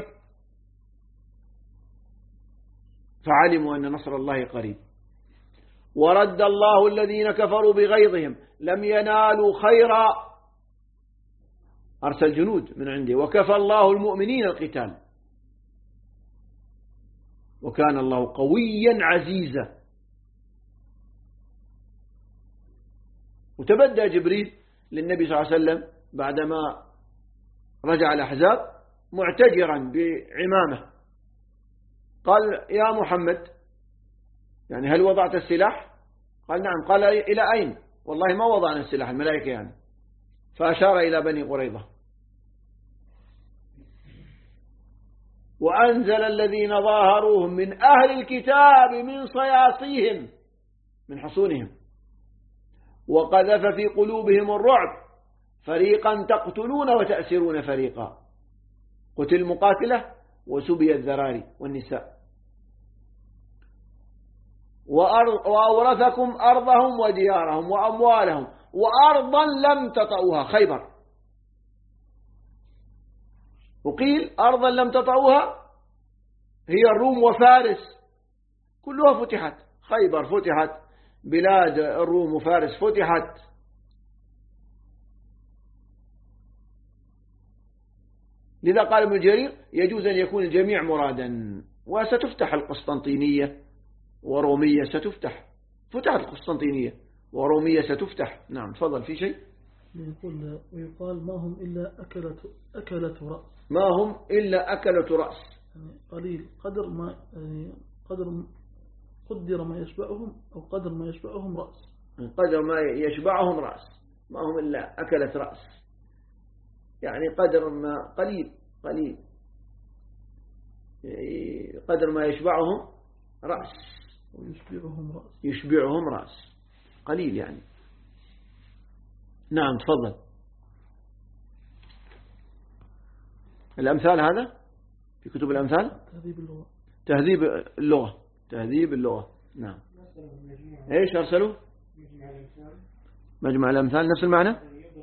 فعلموا أن نصر الله قريب. ورد الله الذين كفروا بغيظهم لم ينالوا خيرا، أرسل جنود من عنده، وكفى الله المؤمنين القتال وكان الله قويا عزيزا. وتبدأ جبريل للنبي صلى الله عليه وسلم بعدما رجع الأحزاب معتجرا بعمامه، قال: يا محمد، يعني هل وضعت السلاح؟ قال: نعم. قال: إلى أين؟ والله ما وضعنا السلاح، الملائكة يعني. فأشار إلى بني قريظة. وأنزل الذين ظاهروهم من أهل الكتاب من صياصيهم من حصونهم وقذف في قلوبهم الرعب فريقا تقتلون وتأسرون فريقا. قتل المقاتلة وسبي الذراري والنساء. وأورثكم أرضهم وديارهم وأموالهم وأرضا لم تطئوها، خيبر. وقيل أرضا لم تطئوها هي الروم وفارس كلها فتحت. خيبر فتحت، بلاد الروم وفارس فتحت. لذا قال ابن جرير: يجوز أن يكون الجميع مرادا. وستفتح القسطنطينية ورومية، ستفتح. فتحت القسطنطينية ورومية ستفتح. نعم تفضل. في شيء ويقال: ما هم إلا أكلة رأس. ما هم إلا أكلة رأس، يعني قليل قدر ما يشبعهم، أو قدر ما يشبعهم رأس. قدر ما يشبعهم رأس. ما هم إلا أكلة رأس، يعني قدر ما قليل قدر ما يشبعهم رأس. يشبعهم رأس قليل يعني. نعم تفضل. الأمثال هذا في كتب الأمثال. تهذيب اللغة. نعم. إيش أرسلوا؟ مجمع الأمثال نفس المعنى.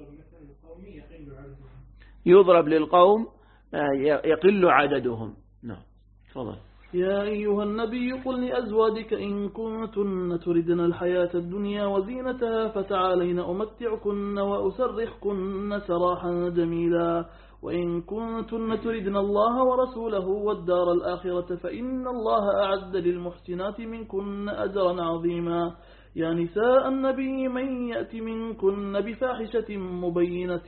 يضرب للقوم يقل عددهم. نعم تفضل. يا أيها النبي قل لأزواجك إن كنتن تردن الحياة الدنيا وزينتها فتعالين أمتعكن وأسرحكن سراحا جميلا، وإن كنتن تردن الله ورسوله والدار الآخرة فإن الله أعد للمحسنات منكن أجرا عظيما. يا نساء النبي من يأتي منكن بفاحشة مبينة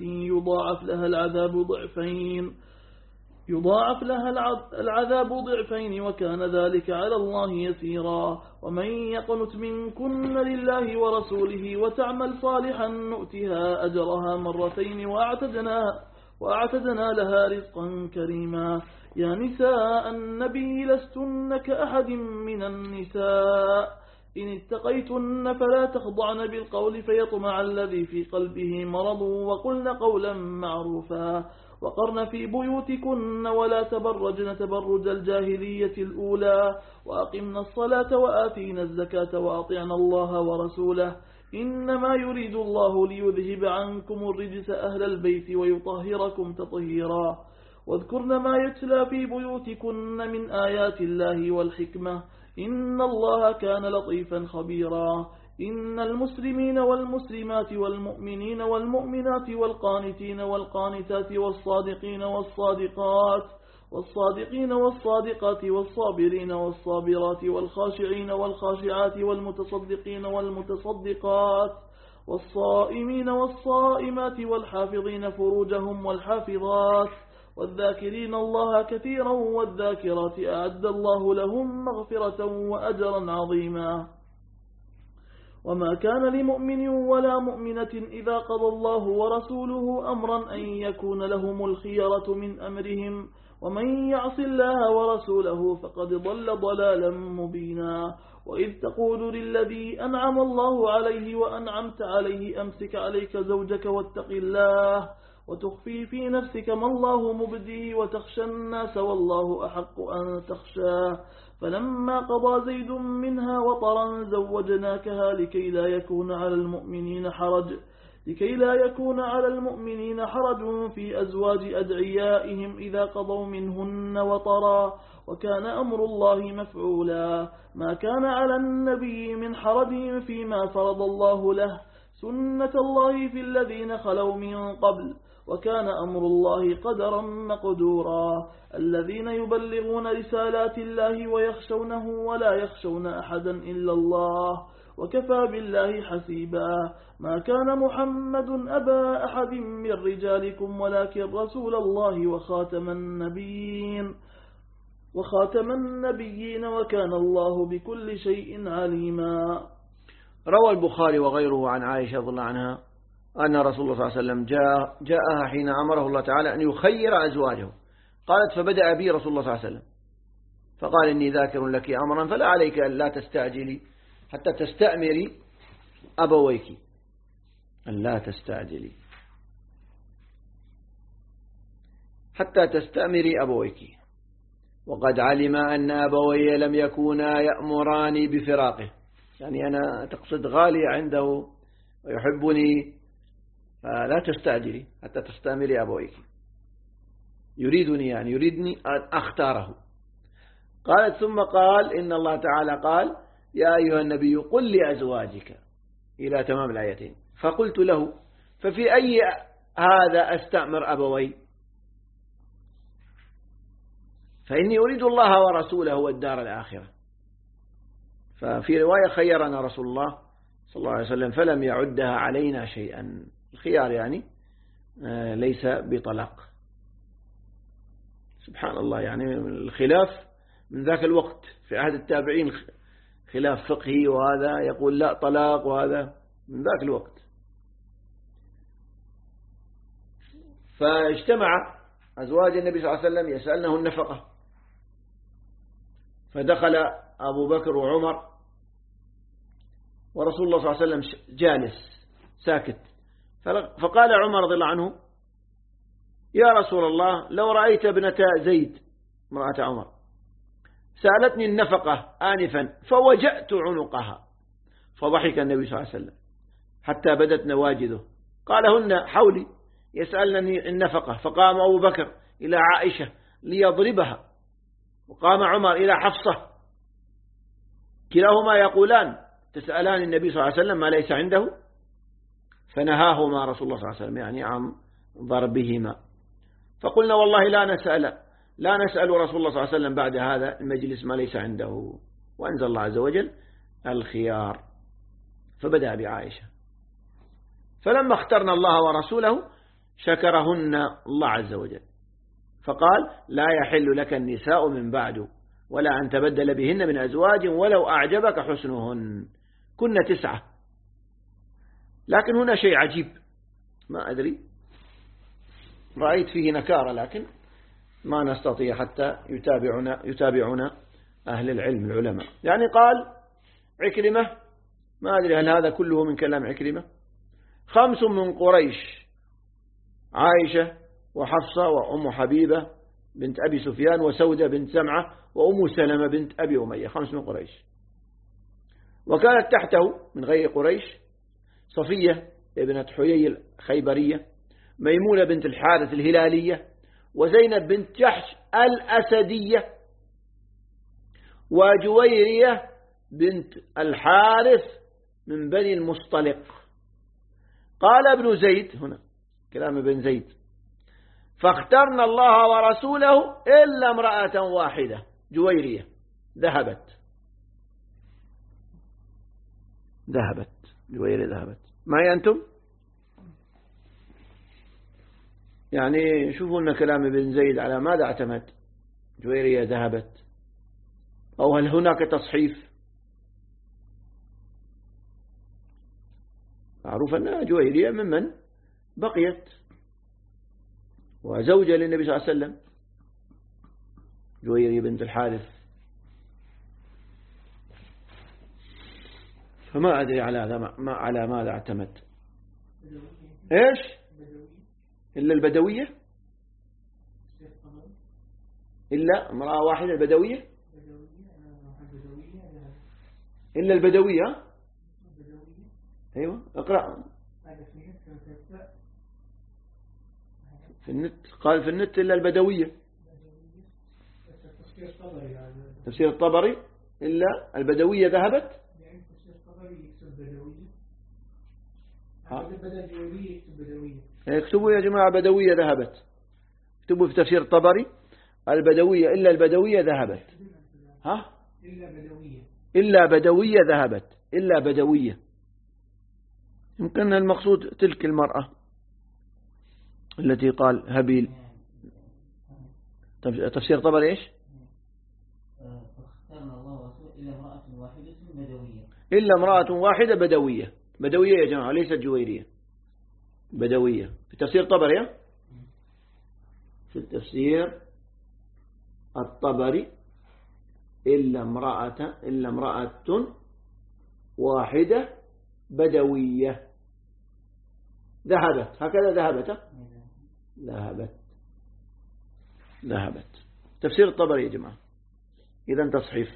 يضاعف لها العذاب ضعفين وكان ذلك على الله يسيرا. ومن يقنت منكن لله ورسوله وتعمل صالحا نؤتها أجرها مرتين وأعتدنا لها رزقا كريما. يا نساء النبي لستن كأحد من النساء إن اتقيتن فلا تخضعن بالقول فيطمع الذي في قلبه مرض وقلن قولا معروفا وقرن في بيوتكن ولا تبرجن تبرج الجاهلية الأولى وأقمنا الصلاة وآتينا الزكاة وأطعنا الله ورسوله إنما يريد الله ليذهب عنكم الرجس أهل البيت ويطهركم تطهيرا واذكرن ما يتلى في بيوتكن من آيات الله والحكمة إن الله كان لطيفا خبيرا. إن المسلمين والمسلمات والمؤمنين والمؤمنات والقانتين والقانتات والصادقين والصادقات والصابرين والصابرات والخاشعين والخاشعات والمتصدقين والمتصدقات والصائمين والصائمات والحافظين فروجهم والحافظات والذاكرين الله كثيرا والذاكرات أعد الله لهم مغفرة وأجرا عظيما. وما كان لمؤمن ولا مؤمنة إذا قضى الله ورسوله أمرا أن يكون لهم الخيرة من أمرهم ومن يعص الله ورسوله فقد ضل ضلالا مبينا. وإذ تقول للذي أنعم الله عليه وأنعمت عليه أمسك عليك زوجك واتق الله وتخفي في نفسك ما الله مبديه وتخشى الناس والله أحق أن تخشاه فلما قضى زيد منها وطرا زوجناكها لكي لا يكون على المؤمنين حرج في أزواج أدعيائهم إذا قضوا منهن وطرا وكان أمر الله مفعولا. ما كان على النبي من حرج فيما فرض الله له سنة الله في الذين خلوا من قبل وكان أمر الله قدرا مقدورا. الذين يبلغون رسالات الله ويخشونه ولا يخشون أحدا إلا الله وكفى بالله حسيبا. ما كان محمد أبا أحد من رجالكم ولكن رسول الله وخاتم النبيين وكان الله بكل شيء عليما. روى البخاري وغيره عن عائشة رضي الله عنها أن رسول الله صلى الله عليه وسلم جاءها حين أمره الله تعالى أن يخير أزواجه قالت فبدأ بي رسول الله صلى الله عليه وسلم فقال إني ذاكر لك أمرا فلا عليك أن لا تستعجلي حتى تستأمري أبويك وقد علم أن أبوي لم يكونا يأمراني بفراقه يعني أنا تقصد غالي عنده ويحبني فلا تستعجلي حتى تستأمري أبويك يريدني أن أختاره. قالت ثم قال إن الله تعالى قال يا أيها النبي قل لأزواجك إلى تمام الآيتين فقلت له ففي أي هذا أستأمر أبوي فإني أريد الله ورسوله والدار الآخرة. ففي رواية خيرنا رسول الله صلى الله عليه وسلم فلم يعدها علينا شيئا. الخيار يعني ليس بطلاق. سبحان الله يعني الخلاف من ذاك الوقت في عهد التابعين خلاف فقهي وهذا يقول لا طلاق وهذا من ذاك الوقت. فاجتمع أزواج النبي صلى الله عليه وسلم يسألنه النفقة فدخل أبو بكر وعمر ورسول الله صلى الله عليه وسلم جالس ساكت فقال عمر رضي الله عنه يا رسول الله لو رأيت ابنة زيد امرأة عمر سألتني النفقة آنفا فوجأت عنقها فضحك النبي صلى الله عليه وسلم حتى بدت نواجذه قال هن حولي يسألني النفقة فقام أبو بكر إلى عائشة ليضربها وقام عمر إلى حفصة كلاهما يقولان تسألان النبي صلى الله عليه وسلم ما ليس عنده فنهاهما رسول الله صلى الله عليه وسلم يعني عن ضربهما. فقلنا والله لا نسأل رسول الله صلى الله عليه وسلم بعد هذا المجلس ما ليس عنده وأنزل الله عز وجل الخيار فبدأ بعائشة فلما اخترنا الله ورسوله شكرهن الله عز وجل فقال لا يحل لك النساء من بعد ولا أن تبدل بهن من أزواج ولو أعجبك حسنهن كنا 9. لكن هنا شيء عجيب ما أدري رأيت فيه نكارة، لكن ما نستطيع حتى يتابعنا أهل العلم العلماء. يعني قال عكرمة، ما أدري هل هذا كله من كلام عكرمة. 5 من قريش: عائشة وحفصة وأم حبيبة بنت أبي سفيان وسودة بنت زمعة وأم سلمة بنت أبي أمية. 5 من قريش. وكانت تحته من غير قريش: صفية ابنة حيي الخيبرية، ميمونة بنت الحارث الهلالية، وزينب بنت جحش الأسدية، وجويرية بنت الحارث من بني المصطلق. قال ابن زيد، هنا كلام ابن زيد: فاخترنا الله ورسوله إلا امرأة واحدة، جويرية، ذهبت جويرية ذهبت. معي أنتم؟ يعني شوفوا لنا كلام ابن زيد على ماذا اعتمد؟ جويرية ذهبت، أو هل هناك تصحيف؟ معروف أنها جويرية ممن بقيت وزوجة للنبي صلى الله عليه وسلم، جويرية بنت الحارث. فما أدري على ماذا اعتمد. إيش؟ إلا البدوية، إلا امرأة واحدة البدوية، إلا البدوية. أيوة اقرأ في النت. قال في النت إلا البدوية. تفسير الطبري إلا البدوية ذهبت. اكتبوا يا جماعة بدوية ذهبت. اكتبوا في تفسير الطبري البدوية إلا البدوية ذهبت. ها؟ إلا بدوية ذهبت، إلا بدوية. يمكن المقصود تلك المرأة التي قال هابيل. تفسير طبري إيش؟ إلا امرأة واحدة بدوية. بدوية يا جماعة ليست جويرية، بدوية في تفسير طبري. في التفسير الطبري إلا امرأة واحدة بدوية ذهبت. هكذا ذهبت. تفسير الطبري يا جماعة. إذن تصحيف.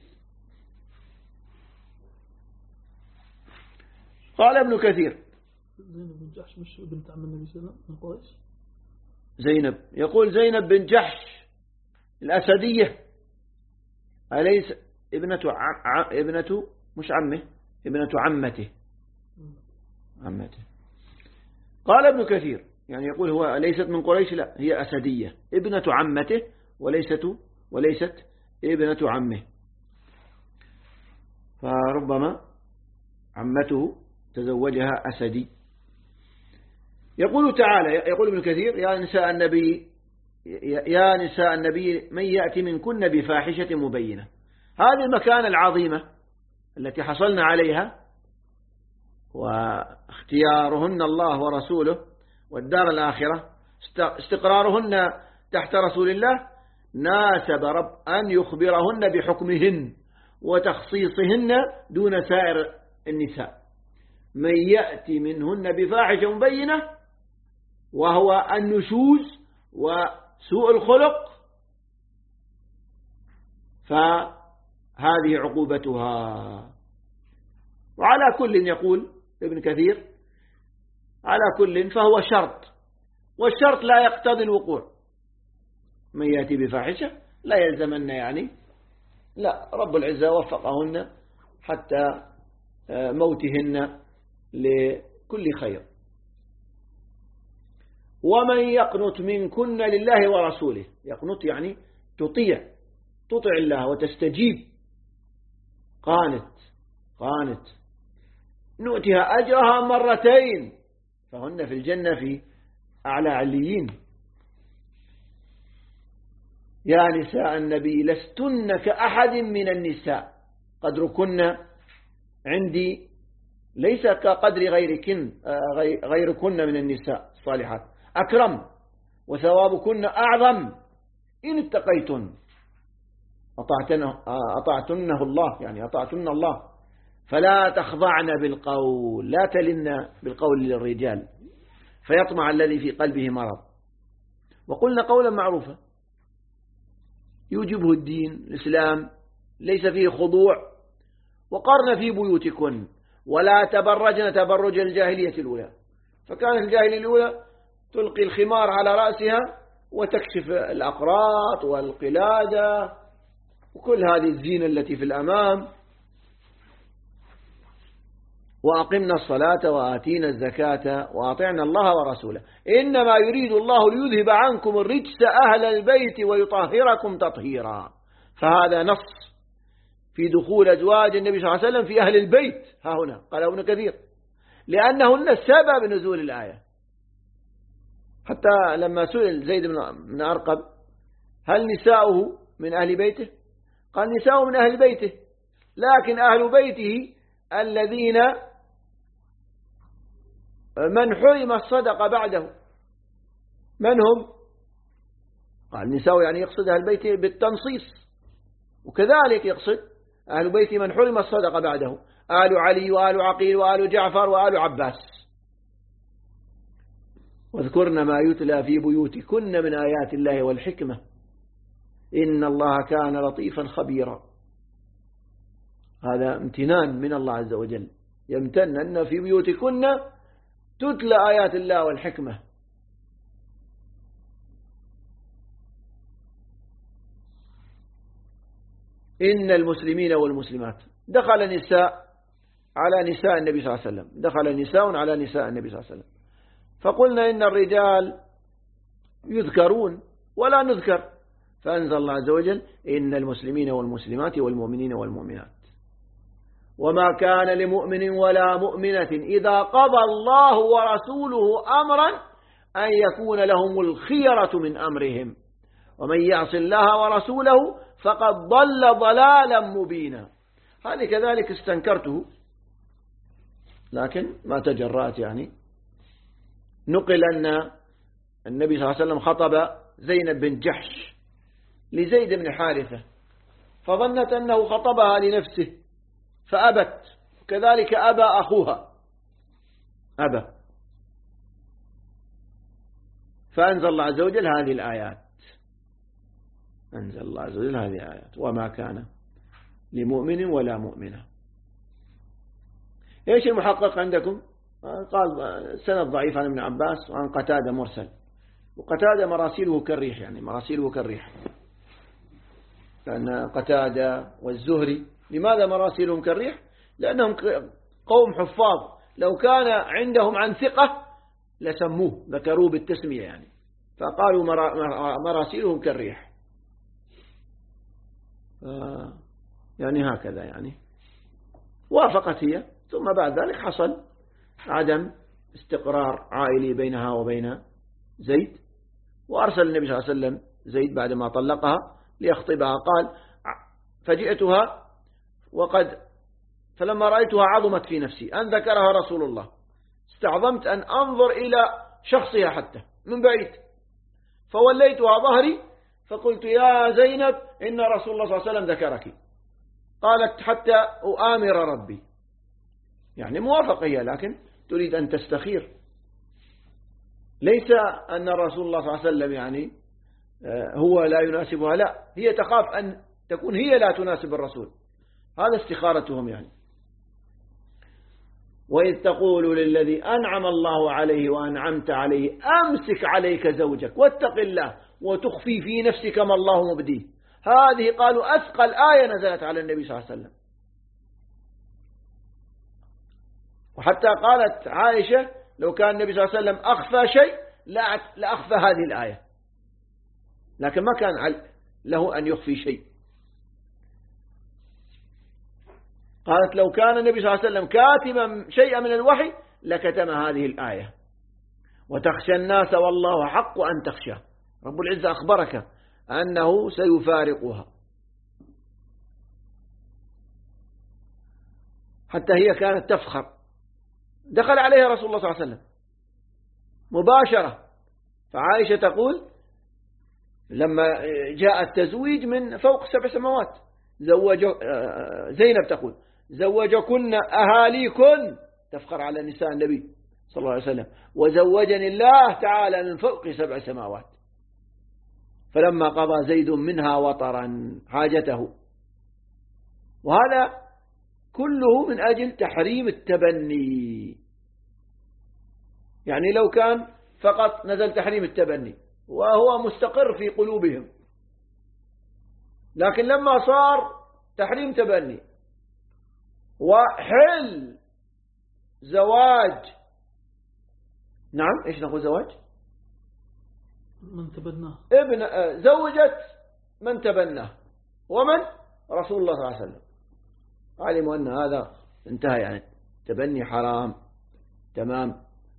قال ابن كثير: زينب بن جحش مش بنت عم النبي صلى الله عليه وسلم من قريش؟ زينب، يقول زينب بن جحش الأسدية، أليس ابنة مش عمه، ابنة عمته. قال ابن كثير يعني يقول هو ليست من قريش، لا هي أسدية، ابنة عمته وليست ابنة عمه، فربما عمته تزوجها أسدي. يقول تعالى، يقول ابن كثير: يا نساء النبي من يأتي منكن بفاحشة مبينة. هذه المكانة العظيمة التي حصلنا عليها واختيارهن الله ورسوله والدار الآخرة، استقرارهن تحت رسول الله، ناسب رب أن يخبرهن بحكمهن وتخصيصهن دون سائر النساء. من يأتي منهن بفاحشة مبينة وهو النشوز وسوء الخلق فهذه عقوبتها. وعلى كل، يقول ابن كثير، على كل فهو شرط، والشرط لا يقتضي الوقوع. من يأتي بفاحشة لا يلزمن، يعني لا، رب العزة وفقهن حتى موتهن لكل خير. ومن يقنت منكن لله ورسوله، يقنت يعني تطيع الله وتستجيب، قانت نؤتها أجرها مرتين فهن في الجنة في أعلى عليين. يا نساء النبي لستن كأحد من النساء، قدركن عندي ليس كقدر غيركن من النساء الصالحات، أكرم وثوابكن أعظم إن اتقيتن أطعتنه الله، يعني أطعتن الله. فلا تخضعن بالقول، لا تلن بالقول للرجال فيطمع الذي في قلبه مرض، وقلنا قولا معروفا يوجبه الدين الإسلام، ليس فيه خضوع. وقرن في بيوتكن ولا تبرجن تبرج الجاهلية الأولى، فكانت الجاهلية الأولى تلقي الخمار على رأسها وتكشف الأقراط والقلادة وكل هذه الزينة التي في الأمام. وأقمنا الصلاة وآتينا الزكاة وأطعنا الله ورسوله إنما يريد الله ليذهب عنكم الرجس أهل البيت ويطهركم تطهيرا. فهذا نص في دخول أزواج النبي صلى الله عليه وسلم في أهل البيت، ها هنا قال ابن كثير لأنهن سبب نزول الآية. حتى لما سئل زيد بن أرقم هل نساؤه من أهل بيته؟ قال نساؤه من أهل بيته، لكن أهل بيته الذين من حرم الصدقة بعده من هم؟ قال نساؤه يعني يقصد أهل بيته بالتنصيص، وكذلك يقصد أهل بيته من حرم الصدقة بعده، آل علي وآل عقيل وآل جعفر وآل عباس. واذكرن ما يتلى في بيوتكن من آيات الله والحكمة إن الله كان لطيفا خبيرا. هذا امتنان من الله عز وجل، يمتن أن في بيوتكن تتلى آيات الله والحكمة. إن المسلمين والمسلمات دخل نساء على نساء النبي صلى الله عليه وسلم، دخل نساء على نساء النبي صلى الله عليه وسلم، فقلنا إن الرجال يذكرون ولا نذكر، فأنزل الله عز وجل إن المسلمين والمسلمات والمؤمنين والمؤمنات وما كان لمؤمن ولا مؤمنة إذا قضى الله ورسوله أمرا أن يكون لهم الخيرة من أمرهم ومن يعص الله ورسوله فقد ضل ضلالا مبينا. هذه كذلك استنكرته لكن ما تجرأت. يعني نقل أن النبي صلى الله عليه وسلم خطب زينب بن جحش لزيد بن حارثة فظنت أنه خطبها لنفسه فأبت، كذلك أبى أخوها أبى، فأنزل الله عز وجل هذه الآيات، أنزل الله عز وجل هذه الآيات وما كان لمؤمن ولا مؤمنة. إيش المحقق عندكم؟ قال سند ضعيف عن ابن عباس وعن قتادة مرسل، وقتادة مراسيله كالريح، يعني مراسيله كالريح، لأن قتادة والزهري لماذا مراسيلهم كالريح؟ لأنهم قوم حفاظ، لو كان عندهم عن ثقة لسموه ذكروه بالتسمية يعني، فقالوا مراسيلهم كالريح. يعني هكذا يعني وافقت هي، ثم بعد ذلك حصل عدم استقرار عائلي بينها وبين زيد، وأرسل النبي صلى الله عليه وسلم زيد بعدما طلقها ليخطبها، قال فجئتها فلما رأيتها عظمت في نفسي أن ذكرها رسول الله، استعظمت أن أنظر إلى شخصها حتى من بعيد، فوليتها ظهري فقلت يا زينب إن رسول الله صلى الله عليه وسلم ذكرك. قالت حتى أؤامر ربي، يعني موافقة هي لكن تريد أن تستخير، ليس أن رسول الله صلى الله عليه وسلم يعني هو لا يناسبها، لا، هي تخاف أن تكون هي لا تناسب الرسول، هذا استخارتهم يعني. وإذ تقول للذي أنعم الله عليه وأنعمت عليه أمسك عليك زوجك واتق الله وتخفي في نفسك ما الله مبديه، هذه قالوا أثقل آية نزلت على النبي صلى الله عليه وسلم. وحتى قالت عائشة لو كان النبي صلى الله عليه وسلم أخفى شيء لأخفى هذه الآية، لكن ما كان له أن يخفي شيء. قالت لو كان النبي صلى الله عليه وسلم كاتبا شيئا من الوحي لكتم هذه الآية. وتخشى الناس والله حق أن تخشى، رب العزة أخبرك أنه سيفارقها. حتى هي كانت تفخر، دخل عليها رسول الله صلى الله عليه وسلم مباشرة فعائشة تقول لما جاء التزويج من فوق 7 سماوات زينب تقول زوجكن أهاليكن، تفخر على نساء النبي صلى الله عليه وسلم، وزوجني الله تعالى من فوق 7 سماوات. فلما قضى زيد منها وطرا حاجته. وهذا كله من أجل تحريم التبني. يعني لو كان فقط نزل تحريم التبني وهو مستقر في قلوبهم، لكن لما صار تحريم تبني وحل زواج، نعم إيش نقول زواج؟ من تبناه، زوجت من تبناه، ومن؟ رسول الله صلى الله عليه وسلم. علموا أن هذا انتهى، يعني تبني حرام تمام.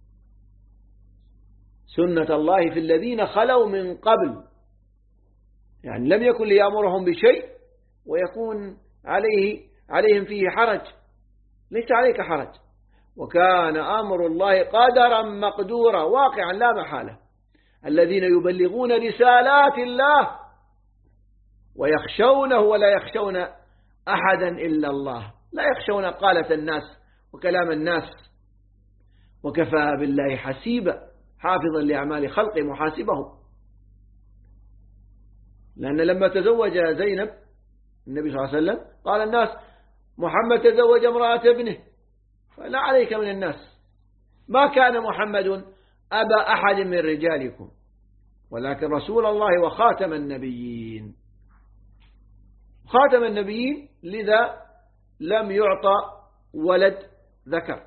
سنة الله في الذين خلوا من قبل، يعني لم يكن ليأمرهم بشيء ويكون عليهم فيه حرج، ليس عليك حرج، وكان أمر الله قدرا مقدورا واقعا لا محالة. الذين يبلغون رسالات الله ويخشونه ولا يخشون أحدا إلا الله، لا يخشون قالة الناس وكلام الناس، وكفى بالله حسيبا حافظا لأعمال خلق محاسبهم. لأن لما تزوج زينب النبي صلى الله عليه وسلم قال الناس محمد تزوج امرأة ابنه، فلا عليك من الناس، ما كان محمد أبا أحد من رجالكم ولكن رسول الله وخاتم النبيين. خاتم النبيين لذا لم يعطى ولد ذكر،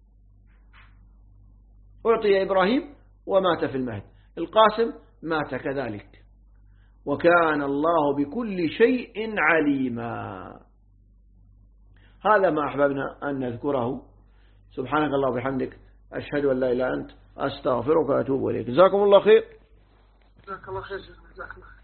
أعطي إبراهيم ومات في المهد، القاسم مات كذلك، وكان الله بكل شيء عليما. هذا ما أحببنا أن نذكره. سبحانك الله وبحمدك، أشهد أن لا إله إلا أنت، أستغفرك وأتوب إليك. جزاكم الله خير. جزاك الله خير. جزاك الله.